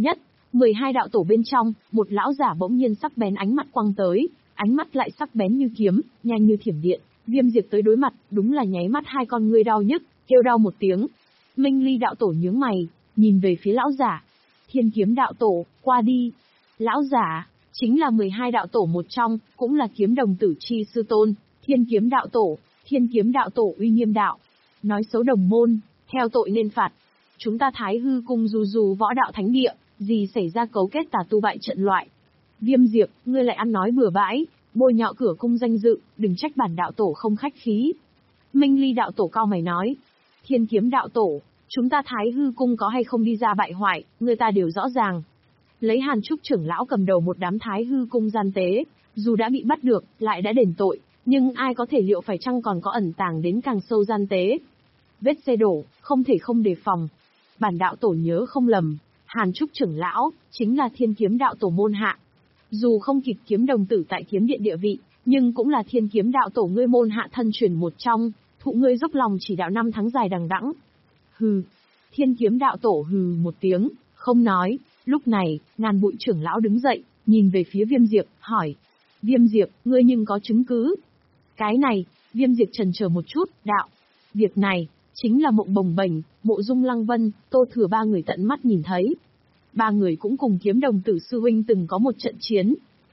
S1: mười hai đạo tổ bên trong, một lão giả bỗng nhiên sắc bén ánh mắt quăng tới, ánh mắt lại sắc bén như kiếm, nhanh như thiểm điện. Viêm Diệp tới đối mặt, đúng là nháy mắt hai con ngươi đau nhức, kêu đau một tiếng. Minh Ly đạo tổ nhướng mày, nhìn về phía lão giả. Thiên Kiếm đạo tổ, qua đi. Lão giả, chính là mười hai đạo tổ một trong, cũng là Kiếm Đồng Tử chi sư tôn, Thiên Kiếm đạo tổ, Thiên Kiếm đạo tổ uy nghiêm đạo. Nói xấu đồng môn, theo tội nên phạt. Chúng ta Thái Hư cung du du võ đạo thánh địa, gì xảy ra cấu kết tà tu bại trận loại. Viêm Diệp, ngươi lại ăn nói bừa bãi, bôi nhọ cửa cung danh dự, đừng trách bản đạo tổ không khách khí. Minh Ly đạo tổ cao mày nói. Thiên Kiếm đạo tổ, chúng ta Thái Hư cung có hay không đi ra bại hoại, người ta đều rõ ràng. Lấy Hàn Trúc trưởng lão cầm đầu một đám Thái Hư cung gian tế, dù đã bị bắt được, lại đã đền tội, nhưng ai có thể liệu phải chăng còn có ẩn tàng đến càng sâu gian tế. Vết xe đổ, không thể không đề phòng. Bản đạo tổ nhớ không lầm, Hàn Trúc trưởng lão, chính là Thiên Kiếm đạo tổ môn hạ. Dù không kịp Kiếm Đồng Tử tại kiếm điện địa vị, nhưng cũng là Thiên Kiếm đạo tổ ngươi môn hạ thân truyền một trong, thụ ngươi dốc lòng chỉ đạo năm tháng dài đằng đẵng. Hừ. Thiên Kiếm đạo tổ hừ một tiếng, không nói. Lúc này, Ngàn Bụi trưởng lão đứng dậy, nhìn về phía Viêm Diệp, hỏi. Viêm Diệp, ngươi nhưng có chứng cứ? Cái này, Viêm Diệp chần chờ một chút, đạo. Việc này, chính là Mộng Bồng Bềnh, Mộ Dung Lăng Vân, Tô Thừa ba người tận mắt nhìn thấy. Ba người cũng cùng Kiếm Đồng Tử sư huynh từng có một trận chiến.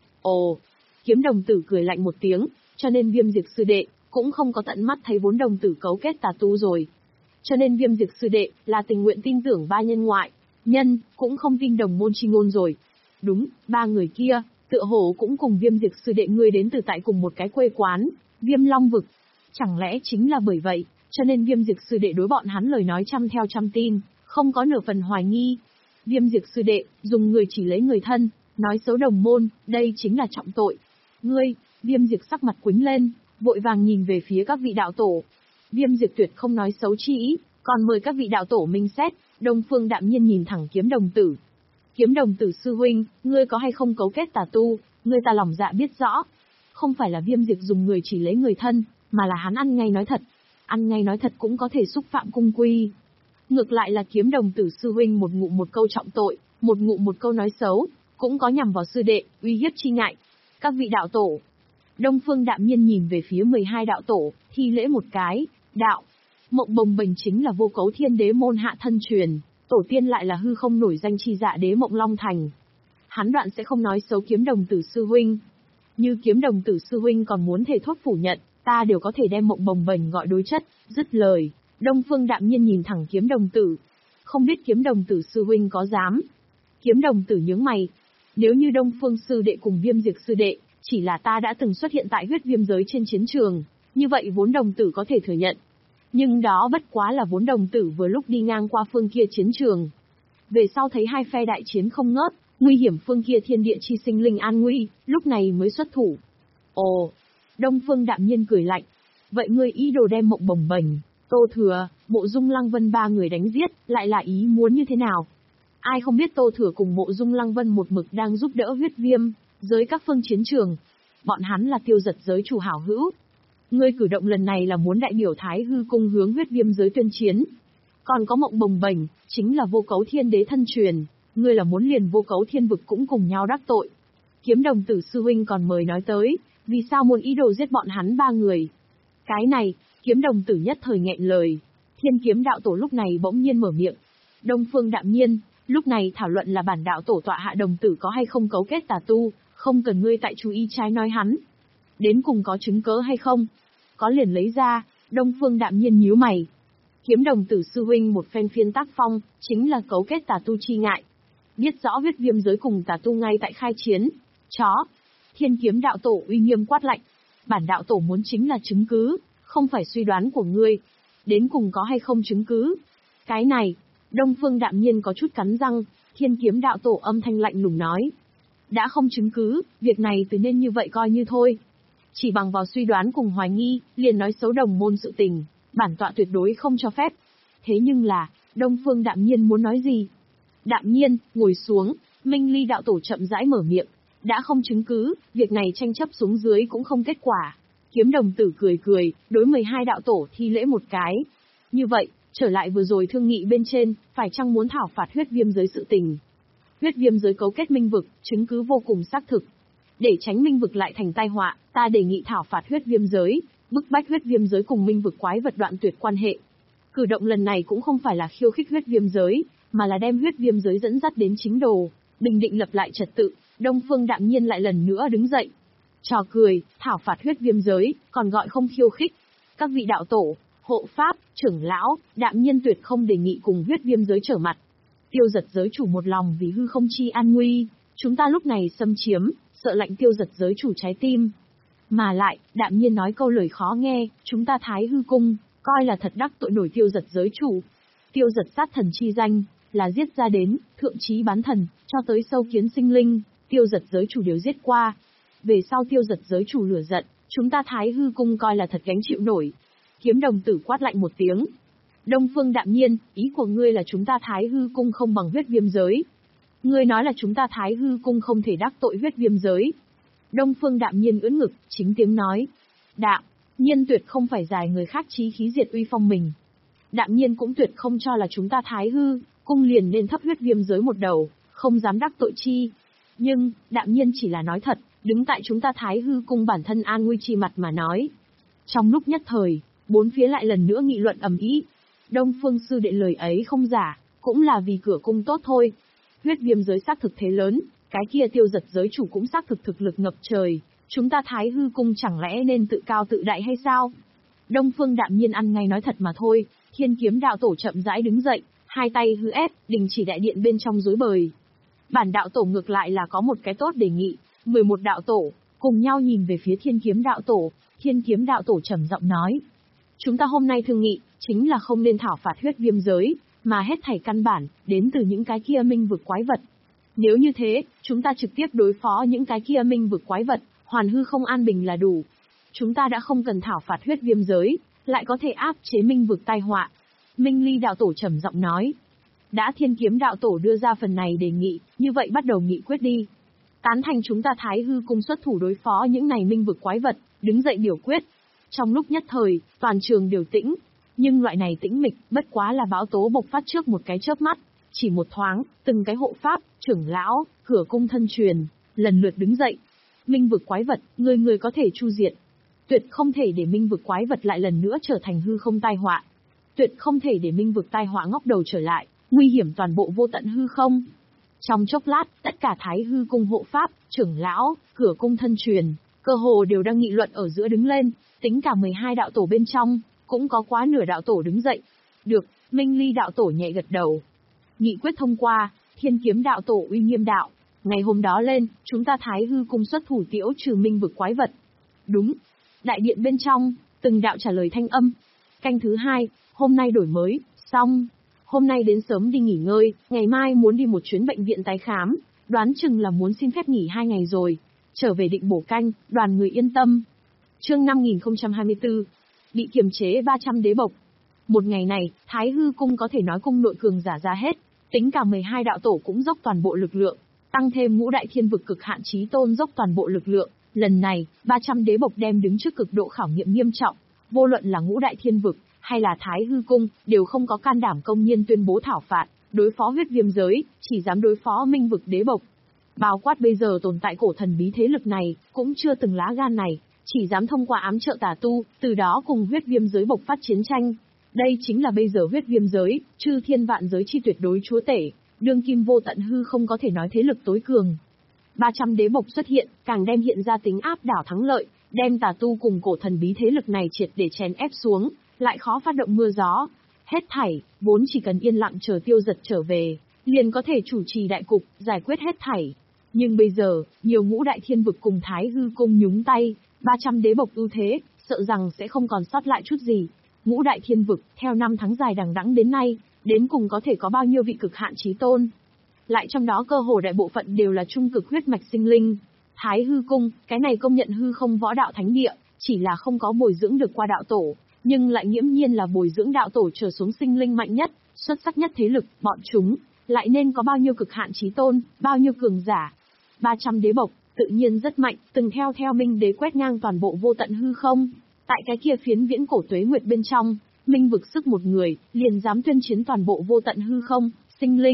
S1: Ồ, Kiếm Đồng Tử cười lạnh một tiếng, cho nên Viêm Diệp sư đệ, cũng không có tận mắt thấy bốn đồng tử cấu kết tà tu rồi. Cho nên Viêm Diệp sư đệ, là tình nguyện tin tưởng ba nhân ngoại, nhân, cũng không tin đồng môn chi ngôn rồi. Đúng, ba người kia, tựa hồ cũng cùng Viêm Diệp sư đệ ngươi đến từ tại cùng một cái quê quán, Viêm Long vực. Chẳng lẽ chính là bởi vậy, cho nên Viêm Diệp sư đệ đối bọn hắn lời nói trăm theo trăm tin, không có nửa phần hoài nghi. Viêm Diệp sư đệ, dùng người chỉ lấy người thân, nói xấu đồng môn, đây chính là trọng tội. Ngươi, Viêm Diệp sắc mặt quĩnh lên, vội vàng nhìn về phía các vị đạo tổ. Viêm Diệp tuyệt không nói xấu chi ý, còn mời các vị đạo tổ minh xét. Đông Phương đạm nhiên nhìn thẳng Kiếm Đồng Tử. Kiếm Đồng Tử sư huynh, ngươi có hay không cấu kết tà tu, ngươi ta lòng dạ biết rõ. Không phải là Viêm Diệp dùng người chỉ lấy người thân, mà là hắn ăn ngay nói thật. Ăn ngay nói thật cũng có thể xúc phạm cung quy. Ngược lại là Kiếm Đồng Tử sư huynh một ngụm một câu trọng tội, một ngụm một câu nói xấu, cũng có nhằm vào sư đệ, uy hiếp chi ngại. Các vị đạo tổ. Đông Phương đạm nhiên nhìn về phía mười hai đạo tổ, thi lễ một cái, đạo. Mộng Bồng Bềnh chính là Vô Cấu Thiên Đế môn hạ thân truyền, tổ tiên lại là hư không nổi danh chi dạ đế Mộng Long Thành. Hắn đoạn sẽ không nói xấu Kiếm Đồng Tử sư huynh. Như Kiếm Đồng Tử sư huynh còn muốn thể thốt phủ nhận, ta đều có thể đem Mộng Bồng Bềnh gọi đối chất. Dứt lời, Đông Phương đạm nhiên nhìn thẳng Kiếm Đồng Tử. Không biết Kiếm Đồng Tử sư huynh có dám? Kiếm Đồng Tử nhướng mày. Nếu như Đông Phương sư đệ cùng Viêm Diệp sư đệ, chỉ là ta đã từng xuất hiện tại huyết viêm giới trên chiến trường, như vậy vốn đồng tử có thể thừa nhận. Nhưng đó bất quá là vốn đồng tử vừa lúc đi ngang qua phương kia chiến trường. Về sau thấy hai phe đại chiến không ngớt, nguy hiểm phương kia thiên địa chi sinh linh an nguy, lúc này mới xuất thủ. Ồ, Đông Phương đạm nhiên cười lạnh. Vậy ngươi ý đồ đem Mộng Bồng Bềnh, Tô Thừa, Mộ Dung Lăng Vân ba người đánh giết, lại là ý muốn như thế nào? Ai không biết Tô Thừa cùng Mộ Dung Lăng Vân một mực đang giúp đỡ huyết viêm giới các phương chiến trường. Bọn hắn là tiêu giật giới chủ hảo hữu. Ngươi cử động lần này là muốn đại biểu Thái Hư cung hướng huyết viêm giới tuyên chiến. Còn có Mộng Bồng Bềnh, chính là Vô Cấu Thiên Đế thân truyền, ngươi là muốn liền Vô Cấu Thiên vực cũng cùng nhau đắc tội. Kiếm Đồng Tử sư huynh còn mời nói tới, vì sao muốn ý đồ giết bọn hắn ba người? Cái này, Kiếm Đồng Tử nhất thời nghẹn lời. Thiên Kiếm đạo tổ lúc này bỗng nhiên mở miệng. Đông Phương đạm nhiên, lúc này thảo luận là bản đạo tổ tọa hạ đồng tử có hay không cấu kết tà tu, không cần ngươi tại chú ý trái nói hắn. Đến cùng có chứng cớ hay không? Có liền lấy ra. Đông Phương đạm nhiên nhíu mày. Kiếm Đồng Tử sư huynh một phen phiên tác phong, chính là cấu kết tà tu chi ngại. Biết rõ huyết viêm giới cùng tà tu ngay tại khai chiến. Chó. Thiên Kiếm đạo tổ uy nghiêm quát lạnh. Bản đạo tổ muốn chính là chứng cứ, không phải suy đoán của ngươi. Đến cùng có hay không chứng cứ? Cái này, Đông Phương đạm nhiên có chút cắn răng. Thiên Kiếm đạo tổ âm thanh lạnh lùng nói. Đã không chứng cứ, việc này từ nên như vậy coi như thôi. Chỉ bằng vào suy đoán cùng hoài nghi, liền nói xấu đồng môn sự tình, bản tọa tuyệt đối không cho phép. Thế nhưng là, Đông Phương đạm nhiên muốn nói gì? Đạm nhiên, ngồi xuống, Minh Ly đạo tổ chậm rãi mở miệng. Đã không chứng cứ, việc này tranh chấp xuống dưới cũng không kết quả. Kiếm Đồng Tử cười cười, đối mười hai đạo tổ thi lễ một cái. Như vậy, trở lại vừa rồi thương nghị bên trên, phải chăng muốn thảo phạt huyết viêm giới sự tình? Huyết viêm giới cấu kết minh vực, chứng cứ vô cùng xác thực. Để tránh minh vực lại thành tai họa, ta đề nghị thảo phạt huyết viêm giới, bức bách huyết viêm giới cùng minh vực quái vật đoạn tuyệt quan hệ. Cử động lần này cũng không phải là khiêu khích huyết viêm giới, mà là đem huyết viêm giới dẫn dắt đến chính đồ, bình định lập lại trật tự. Đông Phương Đạm Nhiên lại lần nữa đứng dậy. Trò cười, thảo phạt huyết viêm giới, còn gọi không khiêu khích. Các vị đạo tổ, hộ pháp, trưởng lão, Đạm Nhiên tuyệt không đề nghị cùng huyết viêm giới trở mặt. Tiêu Giật giới chủ một lòng vì hư không chi an nguy, chúng ta lúc này xâm chiếm, sợ lạnh Tiêu Giật giới chủ trái tim. Mà lại, Đạm Nhiên nói câu lời khó nghe, chúng ta Thái Hư cung, coi là thật đắc tội nổi Tiêu Giật giới chủ. Tiêu Giật sát thần chi danh, là giết ra đến, thượng chí bán thần, cho tới sâu kiến sinh linh, Tiêu Giật giới chủ đều giết qua. Về sau Tiêu Giật giới chủ lửa giận, chúng ta Thái Hư cung coi là thật gánh chịu nổi. Kiếm đồng tử quát lạnh một tiếng. Đông Phương Đạm Nhiên, ý của ngươi là chúng ta Thái Hư cung không bằng huyết viêm giới. Ngươi nói là chúng ta Thái Hư cung không thể đắc tội huyết viêm giới. Đông Phương Đạm Nhiên ưỡn ngực, chính tiếng nói. Đạm Nhiên tuyệt không phải giải người khác chí khí diệt uy phong mình. Đạm Nhiên cũng tuyệt không cho là chúng ta Thái Hư cung liền nên thấp huyết viêm giới một đầu, không dám đắc tội chi. Nhưng, Đạm Nhiên chỉ là nói thật, đứng tại chúng ta Thái Hư cung bản thân an nguy chi mặt mà nói. Trong lúc nhất thời, bốn phía lại lần nữa nghị luận ầm ĩ. Đông Phương sư đệ lời ấy không giả, cũng là vì cửa cung tốt thôi. Huyết viêm giới xác thực thế lớn, cái kia Tiêu Giật giới chủ cũng xác thực thực lực ngập trời, chúng ta Thái Hư cung chẳng lẽ nên tự cao tự đại hay sao? Đông Phương Đạm Nhiên ăn ngay nói thật mà thôi. Thiên Kiếm đạo tổ chậm rãi đứng dậy, hai tay hư ép, đình chỉ đại điện bên trong rối bời. Bản đạo tổ ngược lại là có một cái tốt đề nghị, mười một đạo tổ, cùng nhau nhìn về phía Thiên Kiếm đạo tổ. Thiên Kiếm đạo tổ trầm giọng nói. Chúng ta hôm nay thương nghị, chính là không nên thảo phạt huyết viêm giới, mà hết thảy căn bản, đến từ những cái kia minh vực quái vật. Nếu như thế, chúng ta trực tiếp đối phó những cái kia minh vực quái vật, hoàn hư không an bình là đủ. Chúng ta đã không cần thảo phạt huyết viêm giới, lại có thể áp chế minh vực tai họa. Minh Ly đạo tổ trầm giọng nói. Đã Thiên Kiếm đạo tổ đưa ra phần này đề nghị, như vậy bắt đầu nghị quyết đi. Tán thành chúng ta Thái Hư cung xuất thủ đối phó những này minh vực quái vật, đứng dậy biểu quyết. Trong lúc nhất thời, toàn trường đều tĩnh. Nhưng loại này tĩnh mịch, bất quá là bão tố bộc phát trước một cái chớp mắt. Chỉ một thoáng, từng cái hộ pháp, trưởng lão, cửa cung thân truyền, lần lượt đứng dậy. Minh vực quái vật, người người có thể chu diệt. Tuyệt không thể để minh vực quái vật lại lần nữa trở thành hư không tai họa. Tuyệt không thể để minh vực tai họa ngóc đầu trở lại, nguy hiểm toàn bộ vô tận hư không. Trong chốc lát, tất cả Thái Hư cung hộ pháp, trưởng lão, cửa cung thân truyền, cơ hồ đều đang nghị luận ở giữa đứng lên, tính cả mười hai đạo tổ bên trong, cũng có quá nửa đạo tổ đứng dậy. Được, Minh Ly đạo tổ nhẹ gật đầu. Nghị quyết thông qua, Thiên Kiếm đạo tổ uy nghiêm đạo. Ngày hôm đó lên, chúng ta Thái Hư cung xuất thủ tiễu trừ minh vực quái vật. Đúng. Đại điện bên trong, từng đạo trả lời thanh âm. Canh thứ hai, hôm nay đổi mới, xong. Hôm nay đến sớm đi nghỉ ngơi, ngày mai muốn đi một chuyến bệnh viện tái khám, đoán chừng là muốn xin phép nghỉ hai ngày rồi. Trở về định bổ canh, đoàn người yên tâm. Chương năm nghìn không trăm hai mươi tư, bị kiềm chế ba trăm đế bộc. Một ngày này, Thái Hư cung có thể nói cung nội cường giả ra hết, tính cả mười hai đạo tổ cũng dốc toàn bộ lực lượng, tăng thêm ngũ đại thiên vực cực hạn chí tôn dốc toàn bộ lực lượng. Lần này, ba trăm đế bộc đem đứng trước cực độ khảo nghiệm nghiêm trọng, vô luận là ngũ đại thiên vực hay là Thái Hư cung, đều không có can đảm công nhiên tuyên bố thảo phạt, đối phó huyết viêm giới, chỉ dám đối phó minh vực đế bộc. Bao quát bây giờ tồn tại cổ thần bí thế lực này, cũng chưa từng lá gan này, chỉ dám thông qua ám trợ tà tu, từ đó cùng huyết viêm giới bộc phát chiến tranh. Đây chính là bây giờ huyết viêm giới, chư thiên vạn giới chi tuyệt đối chúa tể, đương kim vô tận hư không có thể nói thế lực tối cường. ba trăm đế bộc xuất hiện, càng đem hiện ra tính áp đảo thắng lợi, đem tà tu cùng cổ thần bí thế lực này triệt để chèn ép xuống, lại khó phát động mưa gió. Hết thảy, vốn chỉ cần yên lặng chờ Tiêu Giật trở về, liền có thể chủ trì đại cục, giải quyết hết thảy. Nhưng bây giờ, nhiều ngũ đại thiên vực cùng Thái Hư cung nhúng tay, ba trăm đế bộc ưu thế, sợ rằng sẽ không còn sót lại chút gì. Ngũ đại thiên vực, theo năm tháng dài đằng đẵng đến nay, đến cùng có thể có bao nhiêu vị cực hạn chí tôn. Lại trong đó cơ hồ đại bộ phận đều là trung cực huyết mạch sinh linh. Thái Hư cung, cái này công nhận hư không võ đạo thánh địa, chỉ là không có bồi dưỡng được qua đạo tổ, nhưng lại nghiễm nhiên là bồi dưỡng đạo tổ trở xuống sinh linh mạnh nhất, xuất sắc nhất thế lực, bọn chúng, lại nên có bao nhiêu cực hạn chí tôn, bao nhiêu cường giả. ba trăm đế bộc, tự nhiên rất mạnh, từng theo theo minh đế quét ngang toàn bộ vô tận hư không. Tại cái kia phiến viễn cổ tuế nguyệt bên trong, minh vực sức một người, liền dám tuyên chiến toàn bộ vô tận hư không, sinh linh,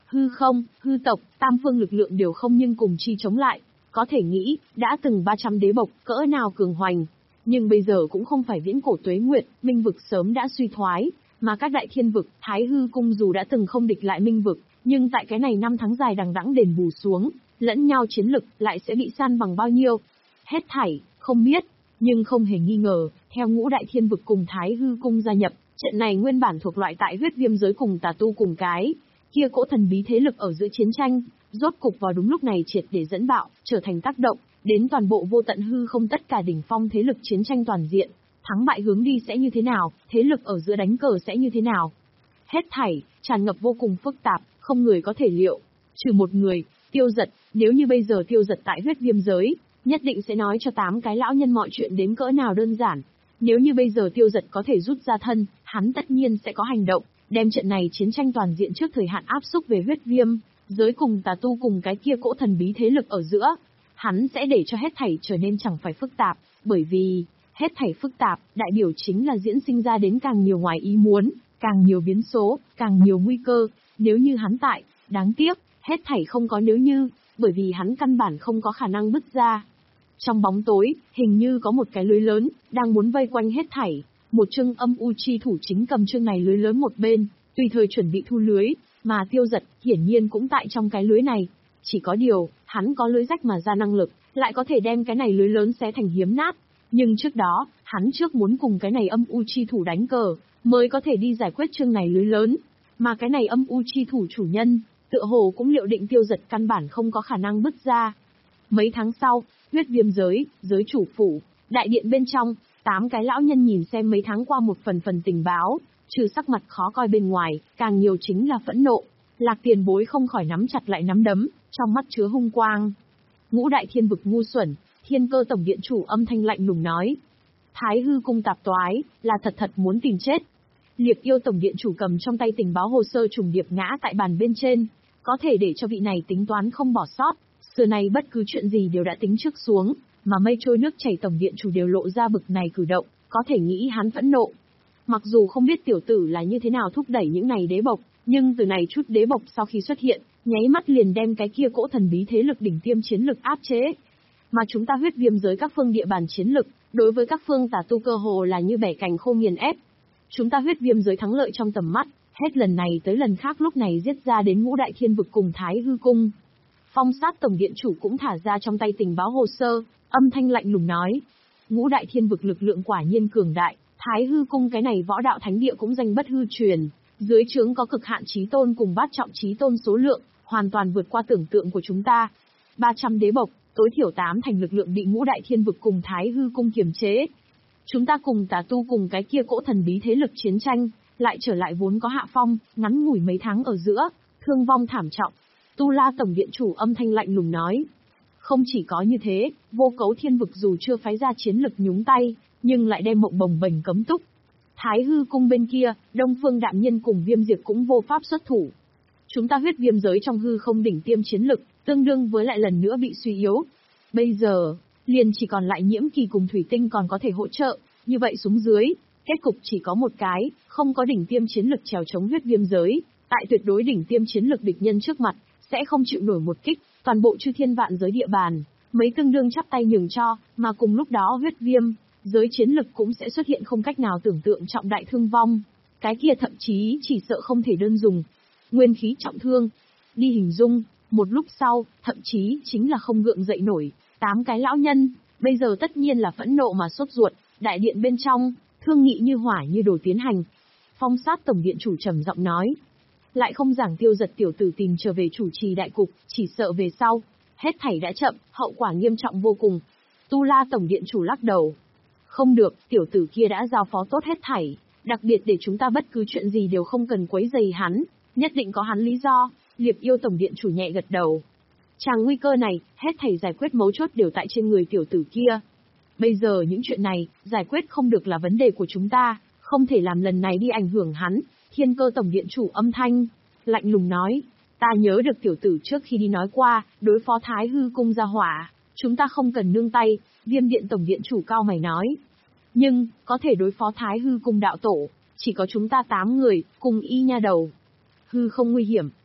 S1: hư không, hư tộc, tam phương lực lượng đều không nhưng cùng chi chống lại. Có thể nghĩ, đã từng ba trăm đế bộc, cỡ nào cường hoành. Nhưng bây giờ cũng không phải viễn cổ tuế nguyệt, minh vực sớm đã suy thoái, mà các đại thiên vực, thái hư cung dù đã từng không địch lại minh vực, nhưng tại cái này năm tháng dài đằng đẵng đền bù xuống, lẫn nhau chiến lực lại sẽ bị san bằng bao nhiêu. Hết thảy, không biết, nhưng không hề nghi ngờ, theo ngũ đại thiên vực cùng thái hư cung gia nhập, trận này nguyên bản thuộc loại tại huyết viêm giới cùng tà tu cùng cái kia cỗ thần bí thế lực ở giữa chiến tranh, rốt cục vào đúng lúc này triệt để dẫn bạo, trở thành tác động đến toàn bộ vô tận hư không, tất cả đỉnh phong thế lực chiến tranh toàn diện, thắng bại hướng đi sẽ như thế nào, thế lực ở giữa đánh cờ sẽ như thế nào. Hết thảy tràn ngập vô cùng phức tạp, không người có thể liệu, trừ một người, Tiêu Dật. Nếu như bây giờ Tiêu Dật tại huyết viêm giới, nhất định sẽ nói cho tám cái lão nhân mọi chuyện đến cỡ nào đơn giản. Nếu như bây giờ Tiêu Dật có thể rút ra thân, hắn tất nhiên sẽ có hành động, đem trận này chiến tranh toàn diện trước thời hạn áp xúc về huyết viêm giới cùng tà tu cùng cái kia cỗ thần bí thế lực ở giữa. Hắn sẽ để cho hết thảy trở nên chẳng phải phức tạp, bởi vì hết thảy phức tạp, đại biểu chính là diễn sinh ra đến càng nhiều ngoài ý muốn, càng nhiều biến số, càng nhiều nguy cơ. Nếu như hắn tại, đáng tiếc, hết thảy không có nếu như, bởi vì hắn căn bản không có khả năng bứt ra. Trong bóng tối, hình như có một cái lưới lớn, đang muốn vây quanh hết thảy. Một chương âm u chi thủ chính cầm chương này lưới lớn một bên, tùy thời chuẩn bị thu lưới, mà Tiêu Dật hiển nhiên cũng tại trong cái lưới này. Chỉ có điều, hắn có lưới rách mà ra năng lực, lại có thể đem cái này lưới lớn xé thành hiếm nát. Nhưng trước đó, hắn trước muốn cùng cái này âm u chi thủ đánh cờ, mới có thể đi giải quyết chương này lưới lớn. Mà cái này âm u chi thủ chủ nhân, tựa hồ cũng liệu định Tiêu Dật căn bản không có khả năng bứt ra. Mấy tháng sau, huyết viêm giới, giới chủ phủ, đại điện bên trong, tám cái lão nhân nhìn xem mấy tháng qua một phần phần tình báo, trừ sắc mặt khó coi bên ngoài, càng nhiều chính là phẫn nộ. Lạc Tiền Bối không khỏi nắm chặt lại nắm đấm, trong mắt chứa hung quang. Ngũ đại thiên vực ngu xuẩn, Thiên Cơ tổng điện chủ âm thanh lạnh lùng nói. Thái hư cung tạp toái, là thật thật muốn tìm chết. Liệp yêu tổng điện chủ cầm trong tay tình báo hồ sơ trùng điệp ngã tại bàn bên trên, có thể để cho vị này tính toán không bỏ sót. Xưa này bất cứ chuyện gì đều đã tính trước xuống, mà mây trôi nước chảy tổng điện chủ đều lộ ra bực này cử động, có thể nghĩ hắn phẫn nộ. Mặc dù không biết tiểu tử là như thế nào thúc đẩy những này đế bộc, nhưng từ này chút đế bộc sau khi xuất hiện, nháy mắt liền đem cái kia cỗ thần bí thế lực đỉnh tiêm chiến lực áp chế. Mà chúng ta huyết viêm giới các phương địa bàn chiến lực, đối với các phương tà tu cơ hồ là như bẻ cành khô nghiền ép. Chúng ta huyết viêm giới thắng lợi trong tầm mắt, hết lần này tới lần khác lúc này giết ra đến ngũ đại thiên vực cùng thái hư cung. Phong sát tổng điện chủ cũng thả ra trong tay tình báo hồ sơ, âm thanh lạnh lùng nói. Ngũ đại thiên vực lực lượng quả nhiên cường đại, thái hư cung cái này võ đạo thánh địa cũng danh bất hư truyền, dưới trướng có cực hạn chí tôn cùng bát trọng chí tôn số lượng, hoàn toàn vượt qua tưởng tượng của chúng ta. ba trăm đế bộc, tối thiểu tám thành lực lượng bị ngũ đại thiên vực cùng thái hư cung kiềm chế. Chúng ta cùng tà tu cùng cái kia cỗ thần bí thế lực chiến tranh, lại trở lại vốn có hạ phong, ngắn ngủi mấy tháng ở giữa, thương vong thảm trọng. Tu La tổng điện chủ âm thanh lạnh lùng nói. Không chỉ có như thế, vô cấu thiên vực dù chưa phái ra chiến lực nhúng tay, nhưng lại đem mộng bồng bềnh cấm túc. Thái hư cung bên kia, Đông Phương Đạm Nhân cùng Viêm Diệp cũng vô pháp xuất thủ. Chúng ta huyết viêm giới trong hư không đỉnh tiêm chiến lực, tương đương với lại lần nữa bị suy yếu. Bây giờ, liền chỉ còn lại Nhiễm Kỳ cùng Thủy Tinh còn có thể hỗ trợ, như vậy xuống dưới, kết cục chỉ có một cái, không có đỉnh tiêm chiến lực trèo chống huyết viêm giới, tại tuyệt đối đỉnh tiêm chiến lực địch nhân trước mặt, sẽ không chịu nổi một kích, toàn bộ chư thiên vạn giới địa bàn, mấy tương đương chắp tay nhường cho, mà cùng lúc đó huyết viêm giới chiến lực cũng sẽ xuất hiện không cách nào tưởng tượng trọng đại thương vong. Cái kia thậm chí chỉ sợ không thể đơn dùng. Nguyên khí trọng thương. Đi hình dung, một lúc sau, thậm chí chính là không gượng dậy nổi. Tám cái lão nhân, bây giờ tất nhiên là phẫn nộ mà sốt ruột, đại điện bên trong, thương nghị như hỏa như đồ tiến hành. Phong sát tổng điện chủ trầm giọng nói. Lại không giảng Tiêu Dật tiểu tử tìm trở về chủ trì đại cục, chỉ sợ về sau. Hết thảy đã chậm, hậu quả nghiêm trọng vô cùng. Tu La tổng điện chủ lắc đầu. Không được, tiểu tử kia đã giao phó tốt hết thảy, đặc biệt để chúng ta bất cứ chuyện gì đều không cần quấy rầy hắn, nhất định có hắn lý do. Liệp yêu tổng điện chủ nhẹ gật đầu. Chàng nguy cơ này, hết thảy giải quyết mấu chốt đều tại trên người tiểu tử kia. Bây giờ những chuyện này, giải quyết không được là vấn đề của chúng ta, không thể làm lần này đi ảnh hưởng hắn. Thiên Cơ tổng điện chủ âm thanh lạnh lùng nói, ta nhớ được tiểu tử trước khi đi nói qua, đối phó Thái hư cung ra hỏa, chúng ta không cần nương tay. Viêm điện tổng điện chủ cao mày nói. Nhưng, có thể đối phó Thái hư cung đạo tổ, chỉ có chúng ta tám người, cùng y nha đầu. Hư không nguy hiểm,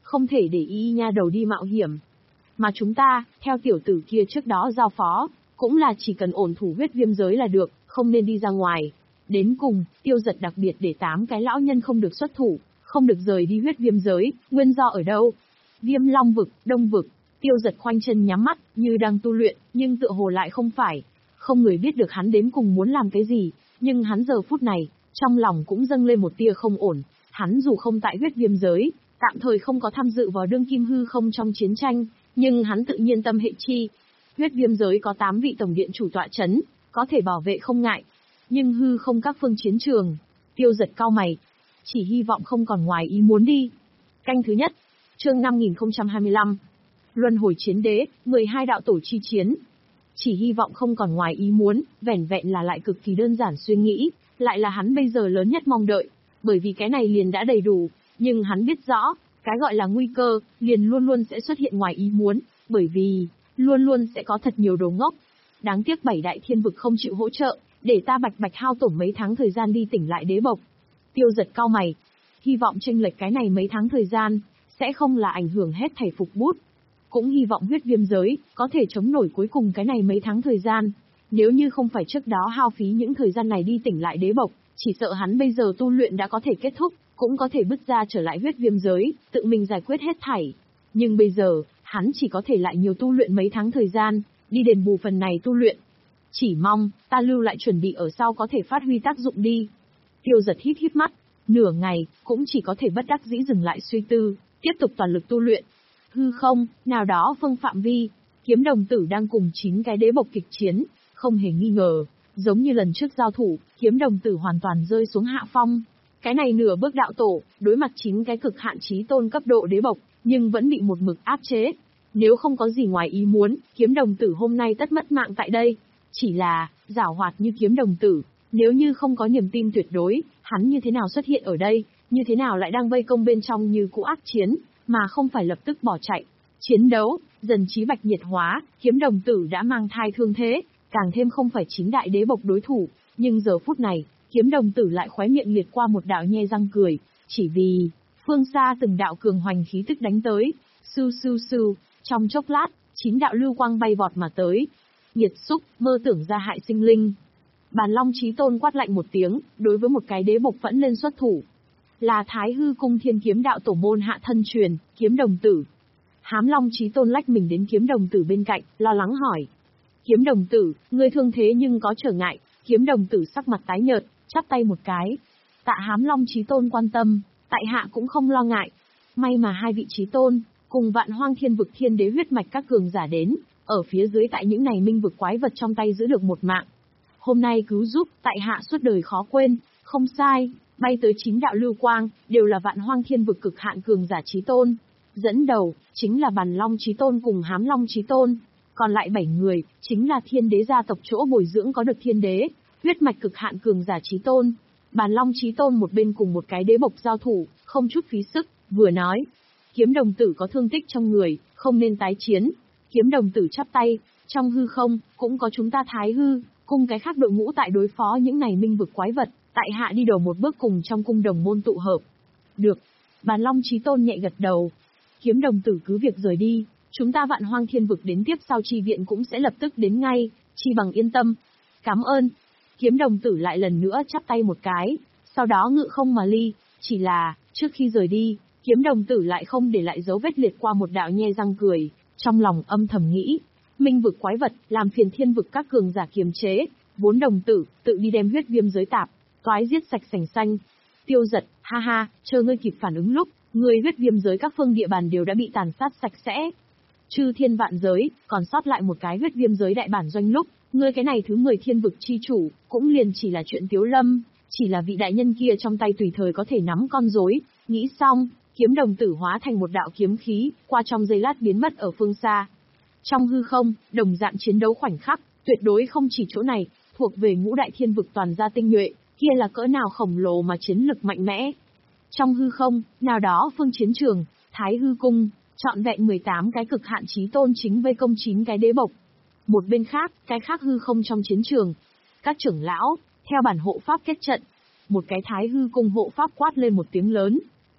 S1: không thể để y nha đầu đi mạo hiểm. Mà chúng ta, theo tiểu tử kia trước đó giao phó, cũng là chỉ cần ổn thủ huyết viêm giới là được, không nên đi ra ngoài. Đến cùng, Tiêu Giật đặc biệt để tám cái lão nhân không được xuất thủ, không được rời đi huyết viêm giới, nguyên do ở đâu? Viêm Long vực, Đông vực, Tiêu Giật khoanh chân nhắm mắt, như đang tu luyện, nhưng tựa hồ lại không phải. Không người biết được hắn đến cùng muốn làm cái gì, nhưng hắn giờ phút này, trong lòng cũng dâng lên một tia không ổn. Hắn dù không tại huyết viêm giới, tạm thời không có tham dự vào đương kim hư không trong chiến tranh, nhưng hắn tự nhiên tâm hệ chi. Huyết viêm giới có tám vị tổng điện chủ tọa chấn, có thể bảo vệ không ngại. Nhưng hư không các phương chiến trường, Tiêu Giật cau mày, chỉ hy vọng không còn ngoài ý muốn đi. Canh thứ nhất, chương năm nghìn không trăm hai mươi lăm. Luân hồi chiến đế, mười hai đạo tổ chi chiến. Chỉ hy vọng không còn ngoài ý muốn, vẻn vẹn là lại cực kỳ đơn giản suy nghĩ, lại là hắn bây giờ lớn nhất mong đợi, bởi vì cái này liền đã đầy đủ, nhưng hắn biết rõ, cái gọi là nguy cơ, liền luôn luôn sẽ xuất hiện ngoài ý muốn, bởi vì, luôn luôn sẽ có thật nhiều đồ ngốc. Đáng tiếc bảy đại thiên vực không chịu hỗ trợ, để ta bạch bạch hao tổn mấy tháng thời gian đi tỉnh lại đế bộc. Tiêu Giật cau mày, hy vọng chênh lệch cái này mấy tháng thời gian, sẽ không là ảnh hưởng hết thảy phục bút. Cũng hy vọng huyết viêm giới, có thể chống nổi cuối cùng cái này mấy tháng thời gian. Nếu như không phải trước đó hao phí những thời gian này đi tỉnh lại đế bộc, chỉ sợ hắn bây giờ tu luyện đã có thể kết thúc, cũng có thể bước ra trở lại huyết viêm giới, tự mình giải quyết hết thảy. Nhưng bây giờ, hắn chỉ có thể lại nhiều tu luyện mấy tháng thời gian, đi đền bù phần này tu luyện. Chỉ mong, ta lưu lại chuẩn bị ở sau có thể phát huy tác dụng đi. Tiêu Giật híp híp mắt, nửa ngày, cũng chỉ có thể bất đắc dĩ dừng lại suy tư, tiếp tục toàn lực tu luyện. Hư không, nào đó phương phạm vi, kiếm đồng tử đang cùng chín cái đế bộc kịch chiến, không hề nghi ngờ, giống như lần trước giao thủ, kiếm đồng tử hoàn toàn rơi xuống hạ phong. Cái này nửa bước đạo tổ, đối mặt chín cái cực hạn chí tôn cấp độ đế bộc, nhưng vẫn bị một mực áp chế. Nếu không có gì ngoài ý muốn, kiếm đồng tử hôm nay tất mất mạng tại đây. Chỉ là, giảo hoạt như kiếm đồng tử, nếu như không có niềm tin tuyệt đối, hắn như thế nào xuất hiện ở đây, như thế nào lại đang vây công bên trong như cũ ác chiến, mà không phải lập tức bỏ chạy. Chiến đấu, dần trí bạch nhiệt hóa, kiếm đồng tử đã mang thai thương thế, càng thêm không phải chín đại đế bộc đối thủ, nhưng giờ phút này, kiếm đồng tử lại khóe miệng liệt qua một đạo nhe răng cười, chỉ vì, phương xa từng đạo cường hoành khí tức đánh tới, sưu sưu sưu, trong chốc lát, chín đạo lưu quang bay vọt mà tới. Nhiệt xúc, mơ tưởng ra hại sinh linh. Bàn Long Chí Tôn quát lạnh một tiếng, đối với một cái đế bộc phẫn lên xuất thủ. Là Thái Hư Cung Thiên Kiếm Đạo tổ môn hạ thân truyền, kiếm đồng tử. Hám Long Chí Tôn lách mình đến kiếm đồng tử bên cạnh, lo lắng hỏi. Kiếm đồng tử, ngươi thương thế nhưng có trở ngại, kiếm đồng tử sắc mặt tái nhợt, chắp tay một cái. Tạ Hám Long Chí Tôn quan tâm, tại hạ cũng không lo ngại. May mà hai vị Chí Tôn, cùng vạn hoang thiên vực thiên đế huyết mạch các cường giả đến, ở phía dưới tại những này minh vực quái vật trong tay giữ được một mạng. Hôm nay cứu giúp, tại hạ suốt đời khó quên, không sai, bay tới chín đạo lưu quang, đều là vạn hoang thiên vực cực hạn cường giả Chí Tôn. Dẫn đầu, chính là Bàn Long Chí Tôn cùng Hám Long Chí Tôn. Còn lại bảy người, chính là thiên đế gia tộc chỗ bồi dưỡng có được thiên đế, huyết mạch cực hạn cường giả Chí Tôn. Bàn Long Chí Tôn một bên cùng một cái đế bộc giao thủ, không chút phí sức, vừa nói. Kiếm đồng tử có thương tích trong người, không nên tái chiến. Kiếm đồng tử chắp tay, trong hư không, cũng có chúng ta Thái Hư, cùng cái khác đội ngũ tại đối phó những này minh vực quái vật, tại hạ đi đầu một bước cùng trong cung đồng môn tụ hợp. Được. Bàn Long Chí Tôn nhẹ gật đầu. Kiếm đồng tử cứ việc rời đi, chúng ta vạn hoang thiên vực đến tiếp sau chi viện cũng sẽ lập tức đến ngay, chi bằng yên tâm. Cảm ơn. Kiếm đồng tử lại lần nữa chắp tay một cái, sau đó ngự không mà ly, chỉ là, trước khi rời đi, kiếm đồng tử lại không để lại dấu vết liệt qua một đạo nhe răng cười, trong lòng âm thầm nghĩ, minh vực quái vật, làm phiền thiên vực các cường giả kiềm chế, vốn đồng tử, tự đi đem huyết viêm giới tạp, toái giết sạch sành xanh. Tiêu Giật, ha ha, chờ ngươi kịp phản ứng lúc, ngươi huyết viêm giới các phương địa bàn đều đã bị tàn sát sạch sẽ. Chư thiên vạn giới, còn sót lại một cái huyết viêm giới đại bản doanh lúc, ngươi cái này thứ mười thiên vực chi chủ, cũng liền chỉ là chuyện tiếu lâm, chỉ là vị đại nhân kia trong tay tùy thời có thể nắm con rối. Nghĩ xong, kiếm đồng tử hóa thành một đạo kiếm khí, qua trong giây lát biến mất ở phương xa. Trong hư không, đồng dạng chiến đấu khoảnh khắc, tuyệt đối không chỉ chỗ này, thuộc về ngũ đại thiên vực toàn gia tinh nhuệ, kia là cỡ nào khổng lồ mà chiến lực mạnh mẽ. Trong hư không, nào đó phương chiến trường, Thái Hư Cung, trọn vẹn mười tám cái cực hạn chí tôn chính vây công chín cái đế bộc. Một bên khác, cái khác hư không trong chiến trường. Các trưởng lão, theo bản hộ pháp kết trận. Một cái Thái Hư Cung hộ pháp quát lên một tiếng lớn.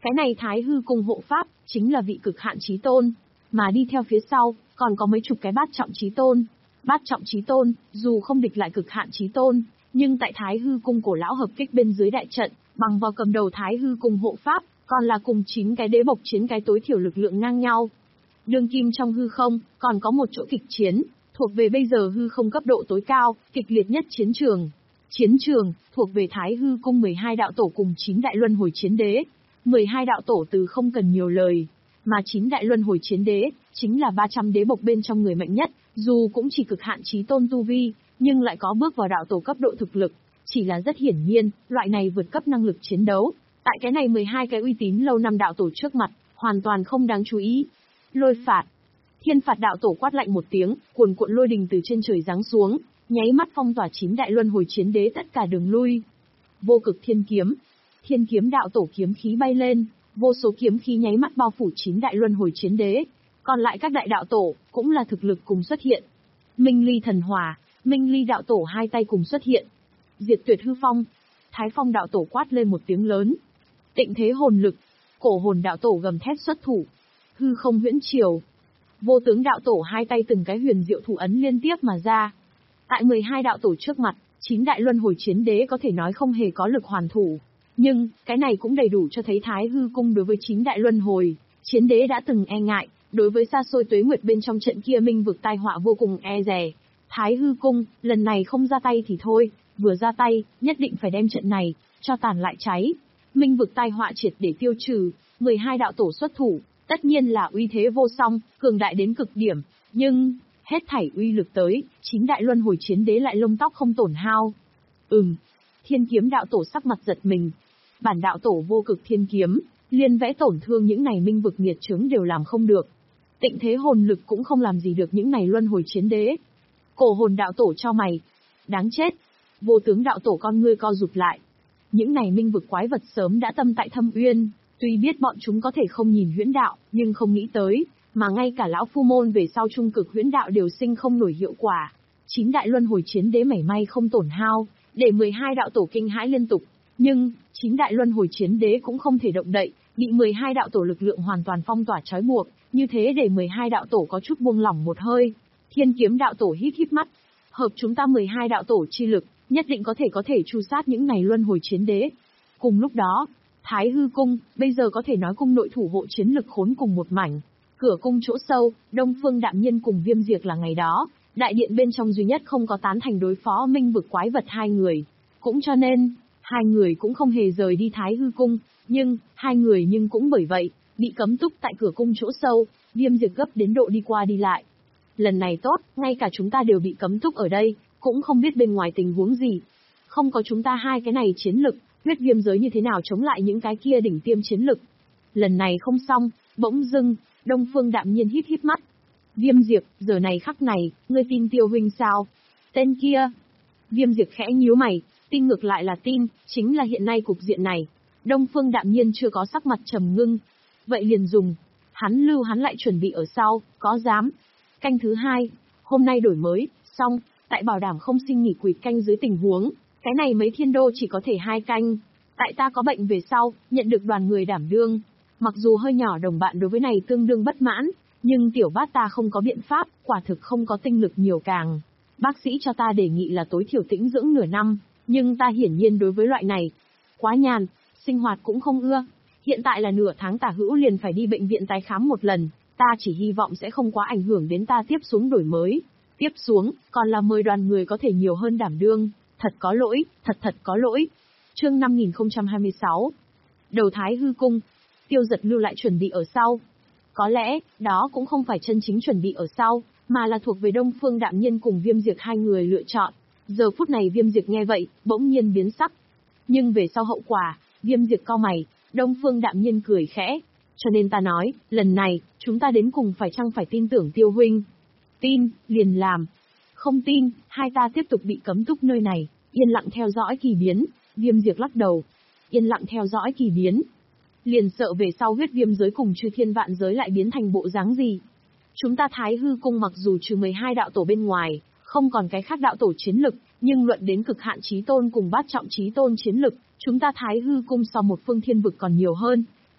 S1: Cái này Thái Hư cung hộ pháp, chính là vị cực hạn chí tôn. Mà đi theo phía sau, còn có mấy chục cái bát trọng chí tôn. Bát trọng chí tôn, dù không địch lại cực hạn chí tôn, nhưng tại Thái Hư cung cổ lão hợp kích bên dưới đại trận, bằng vào cầm đầu Thái Hư cung hộ pháp, còn là cùng chín cái đế bộc chiến cái tối thiểu lực lượng ngang nhau. Đương kim trong hư không, còn có một chỗ kịch chiến, thuộc về bây giờ hư không cấp độ tối cao, kịch liệt nhất chiến trường. Chiến trường, thuộc về Thái Hư cung mười hai đạo tổ cùng chín đại luân hồi chiến đế. mười hai đạo tổ từ không cần nhiều lời, mà chín đại luân hồi chiến đế, chính là ba trăm đế bộc bên trong người mạnh nhất, dù cũng chỉ cực hạn chí tôn tu vi, nhưng lại có bước vào đạo tổ cấp độ thực lực. Chỉ là rất hiển nhiên, loại này vượt cấp năng lực chiến đấu, tại cái này mười hai cái uy tín lâu năm đạo tổ trước mặt, hoàn toàn không đáng chú ý. Lôi phạt. Thiên phạt đạo tổ quát lạnh một tiếng, cuồn cuộn lôi đình từ trên trời giáng xuống, nháy mắt phong tỏa chín đại luân hồi chiến đế tất cả đường lui. Vô cực thiên kiếm. Thiên kiếm đạo tổ kiếm khí bay lên, vô số kiếm khí nháy mắt bao phủ chín đại luân hồi chiến đế. Còn lại các đại đạo tổ, cũng là thực lực cùng xuất hiện. Minh ly thần hỏa, Minh ly đạo tổ hai tay cùng xuất hiện. Diệt tuyệt hư phong. Thái phong đạo tổ quát lên một tiếng lớn. Tịnh thế hồn lực. Cổ hồn đạo tổ gầm thét xuất thủ. Hư không huyễn triều. Vô tướng đạo tổ hai tay từng cái huyền diệu thủ ấn liên tiếp mà ra. Tại mười hai đạo tổ trước mặt, chín đại luân hồi chiến đế có thể nói không hề có lực hoàn thủ. Nhưng, cái này cũng đầy đủ cho thấy Thái Hư cung đối với chín đại luân hồi chiến đế đã từng e ngại, đối với xa xôi tuế nguyệt bên trong trận kia minh vực tai họa vô cùng e dè. Thái Hư cung, lần này không ra tay thì thôi, vừa ra tay, nhất định phải đem trận này cho tàn lại cháy. Minh vực tai họa triệt để tiêu trừ, mười hai đạo tổ xuất thủ, tất nhiên là uy thế vô song, cường đại đến cực điểm, nhưng hết thảy uy lực tới, chín đại luân hồi chiến đế lại lông tóc không tổn hao. Ừm, Thiên kiếm đạo tổ sắc mặt giật mình. Bản đạo tổ vô cực thiên kiếm, liên vẽ tổn thương những này minh vực nghiệt chướng đều làm không được. Tịnh thế hồn lực cũng không làm gì được những này luân hồi chiến đế. Cổ hồn đạo tổ cho mày. Đáng chết. Vô tướng đạo tổ con ngươi co rụt lại. Những này minh vực quái vật sớm đã tâm tại thâm uyên, tuy biết bọn chúng có thể không nhìn huyễn đạo, nhưng không nghĩ tới, mà ngay cả lão phu môn về sau trung cực huyễn đạo đều sinh không nổi hiệu quả. Chín đại luân hồi chiến đế mảy may không tổn hao, để mười hai đạo tổ kinh hãi liên tục. Nhưng, chín đại luân hồi chiến đế cũng không thể động đậy, bị mười hai đạo tổ lực lượng hoàn toàn phong tỏa trói buộc, như thế để mười hai đạo tổ có chút buông lỏng một hơi. Thiên kiếm đạo tổ hít hít mắt. Hợp chúng ta mười hai đạo tổ chi lực, nhất định có thể có thể tru sát những này luân hồi chiến đế. Cùng lúc đó, Thái Hư cung, bây giờ có thể nói cung nội thủ hộ chiến lực khốn cùng một mảnh. Cửa cung chỗ sâu, Đông Phương Đạm Nhiên cùng Viêm Diệt là ngày đó, đại điện bên trong duy nhất không có tán thành đối phó minh vực quái vật hai người. Cũng cho nên, hai người cũng không hề rời đi Thái Hư cung, nhưng, hai người nhưng cũng bởi vậy, bị cấm túc tại cửa cung chỗ sâu, Viêm Diệt gấp đến độ đi qua đi lại. Lần này tốt, ngay cả chúng ta đều bị cấm túc ở đây, cũng không biết bên ngoài tình huống gì. Không có chúng ta hai cái này chiến lực, huyết viêm giới như thế nào chống lại những cái kia đỉnh tiêm chiến lực. Lần này không xong, bỗng dưng, Đông Phương Đạm Nhiên hít hít mắt. Viêm Diệp, giờ này khắc này, ngươi tin Tiêu huynh sao? Tên kia. Viêm Diệp khẽ nhíu mày, tin ngược lại là tin, chính là hiện nay cục diện này. Đông Phương Đạm Nhiên chưa có sắc mặt trầm ngưng. Vậy liền dùng. Hắn lưu hắn lại chuẩn bị ở sau, có dám. Canh thứ hai, hôm nay đổi mới, xong, tại bảo đảm không sinh nghỉ quỵt canh dưới tình huống, cái này mấy thiên đô chỉ có thể hai canh. Tại ta có bệnh về sau, nhận được đoàn người đảm đương. Mặc dù hơi nhỏ đồng bạn đối với này tương đương bất mãn, nhưng tiểu bát ta không có biện pháp, quả thực không có tinh lực nhiều càng. Bác sĩ cho ta đề nghị là tối thiểu tĩnh dưỡng nửa năm, nhưng ta hiển nhiên đối với loại này quá nhàn, sinh hoạt cũng không ưa. Hiện tại là nửa tháng tả hữu liền phải đi bệnh viện tái khám một lần, ta chỉ hy vọng sẽ không quá ảnh hưởng đến ta tiếp xuống đổi mới. Tiếp xuống, còn là mời đoàn người có thể nhiều hơn đảm đương, thật có lỗi, thật thật có lỗi. Chương năm nghìn không trăm hai mươi sáu. Đầu Thái Hư cung, Tiêu Giật lưu lại chuẩn bị ở sau. Có lẽ, đó cũng không phải chân chính chuẩn bị ở sau, mà là thuộc về Đông Phương Đạm Nhiên cùng Viêm Diệt hai người lựa chọn. Giờ phút này Viêm Diệt nghe vậy, bỗng nhiên biến sắc. Nhưng về sau hậu quả, Viêm Diệt cau mày, Đông Phương Đạm Nhiên cười khẽ. Cho nên ta nói, lần này, chúng ta đến cùng phải chăng phải tin tưởng Tiêu huynh. Tin, liền làm. Không tin, hai ta tiếp tục bị cấm túc nơi này, yên lặng theo dõi kỳ biến. Viêm Diệt lắc đầu. Yên lặng theo dõi kỳ biến. Liền sợ về sau huyết viêm giới cùng chư thiên vạn giới lại biến thành bộ dáng gì. Chúng ta Thái Hư cung mặc dù trừ mười hai đạo tổ bên ngoài, không còn cái khác đạo tổ chiến lực, nhưng luận đến cực hạn chí tôn cùng bát trọng chí tôn chiến lực, chúng ta Thái Hư cung so một phương thiên vực còn nhiều hơn.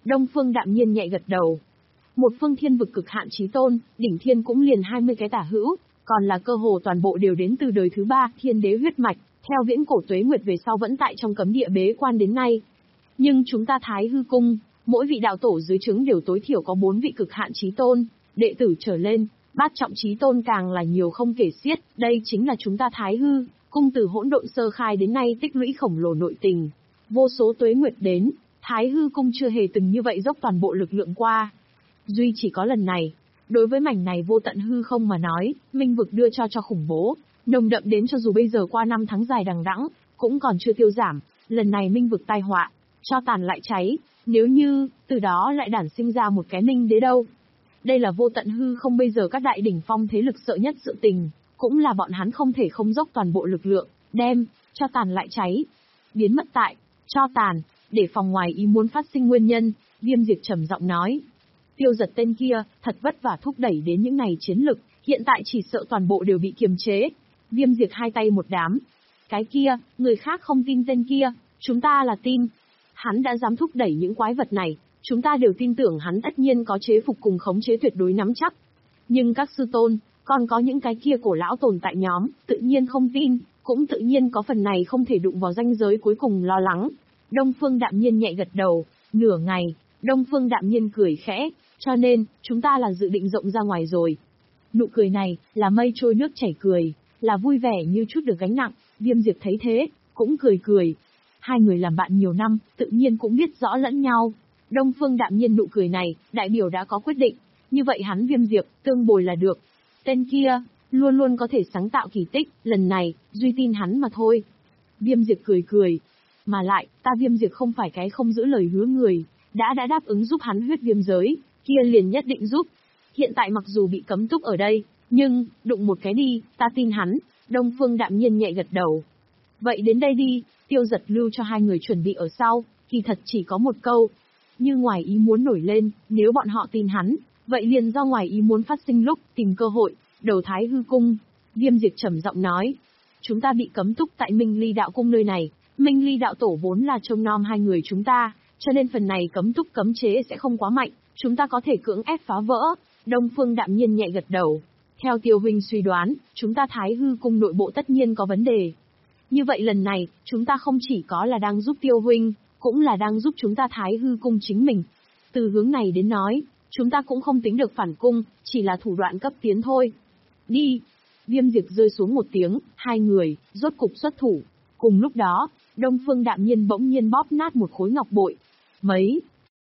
S1: Đông Phương đạm nhiên nhẹ gật đầu. Một phương thiên vực cực hạn chí tôn, đỉnh thiên cũng liền hai mươi cái tả hữu, còn là cơ hồ toàn bộ đều đến từ đời thứ ba, thiên đế huyết mạch, theo viễn cổ tuế nguyệt về sau vẫn tại trong cấm địa bế quan đến nay. Nhưng chúng ta Thái Hư cung, mỗi vị đạo tổ dưới trướng đều tối thiểu có bốn vị cực hạn chí tôn, đệ tử trở lên, bát trọng chí tôn càng là nhiều không kể xiết, đây chính là chúng ta Thái Hư cung từ hỗn độn sơ khai đến nay tích lũy khổng lồ nội tình. Vô số tuế nguyệt đến, Thái Hư cung chưa hề từng như vậy dốc toàn bộ lực lượng qua. Duy chỉ có lần này, đối với mảnh này vô tận hư không mà nói, minh vực đưa cho cho khủng bố, nồng đậm đến cho dù bây giờ qua năm tháng dài đằng đẵng, cũng còn chưa tiêu giảm, lần này minh vực tai họa, cho tàn lại cháy, nếu như, từ đó lại đản sinh ra một cái minh đế đâu. Đây là vô tận hư không bây giờ các đại đỉnh phong thế lực sợ nhất sự tình, cũng là bọn hắn không thể không dốc toàn bộ lực lượng, đem, cho tàn lại cháy, biến mất tại, cho tàn, để phòng ngoài ý muốn phát sinh nguyên nhân, Viêm Diệp trầm giọng nói. Tiêu Giật tên kia, thật vất vả thúc đẩy đến những này chiến lực, hiện tại chỉ sợ toàn bộ đều bị kiềm chế. Viêm Diệp hai tay một đám. Cái kia, người khác không tin tên kia, chúng ta là tin. Hắn đã dám thúc đẩy những quái vật này, chúng ta đều tin tưởng hắn tất nhiên có chế phục cùng khống chế tuyệt đối nắm chắc. Nhưng các sư tôn, còn có những cái kia cổ lão tồn tại nhóm, tự nhiên không tin, cũng tự nhiên có phần này không thể đụng vào ranh giới cuối cùng lo lắng. Đông Phương đạm nhiên nhẹ gật đầu, nửa ngày, Đông Phương đạm nhiên cười khẽ, cho nên, chúng ta là dự định rộng ra ngoài rồi. Nụ cười này, là mây trôi nước chảy cười, là vui vẻ như chút được gánh nặng, Viêm Diệp thấy thế, cũng cười cười. Hai người làm bạn nhiều năm, tự nhiên cũng biết rõ lẫn nhau. Đông Phương đạm nhiên nụ cười này, đại biểu đã có quyết định, như vậy hắn Viêm Diệp, tương bồi là được. Tên kia, luôn luôn có thể sáng tạo kỳ tích, lần này, duy tin hắn mà thôi. Viêm Diệp cười cười. Mà lại, ta Viêm Diệp không phải cái không giữ lời hứa người, đã đã đáp ứng giúp hắn huyết viêm giới, kia liền nhất định giúp. Hiện tại mặc dù bị cấm túc ở đây, nhưng, đụng một cái đi, ta tin hắn. Đông Phương đạm nhiên nhẹ gật đầu. Vậy đến đây đi, Tiêu Giật lưu cho hai người chuẩn bị ở sau, kỳ thật chỉ có một câu. Như ngoài ý muốn nổi lên, nếu bọn họ tin hắn, vậy liền do ngoài ý muốn phát sinh lúc, tìm cơ hội, đầu Thái Hư cung. Viêm Diệp trầm giọng nói. Chúng ta bị cấm túc tại Minh Ly đạo cung nơi này, Minh Ly đạo tổ vốn là trông nom hai người chúng ta, cho nên phần này cấm túc cấm chế sẽ không quá mạnh, chúng ta có thể cưỡng ép phá vỡ. Đông Phương đạm nhiên nhẹ gật đầu. Theo Tiêu huynh suy đoán, chúng ta Thái Hư cung nội bộ tất nhiên có vấn đề. Như vậy lần này, chúng ta không chỉ có là đang giúp Tiêu huynh, cũng là đang giúp chúng ta Thái Hư cung chính mình. Từ hướng này đến nói, chúng ta cũng không tính được phản cung, chỉ là thủ đoạn cấp tiến thôi. Đi! Viêm Diệp rơi xuống một tiếng, hai người, rốt cục xuất thủ. Cùng lúc đó, Đông Phương đạm nhiên bỗng nhiên bóp nát một khối ngọc bội. Mấy?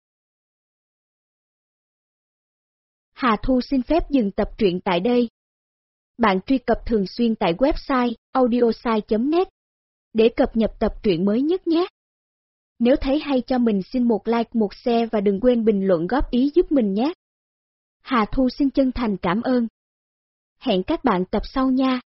S2: Hà Thu xin phép dừng tập truyện tại đây. Bạn truy cập thường xuyên tại website audiosai chấm net để cập nhật tập truyện mới nhất nhé. Nếu thấy hay cho mình xin một like một share và đừng quên bình luận góp ý giúp mình nhé. Hà Thu xin chân thành cảm ơn. Hẹn các bạn tập sau nha.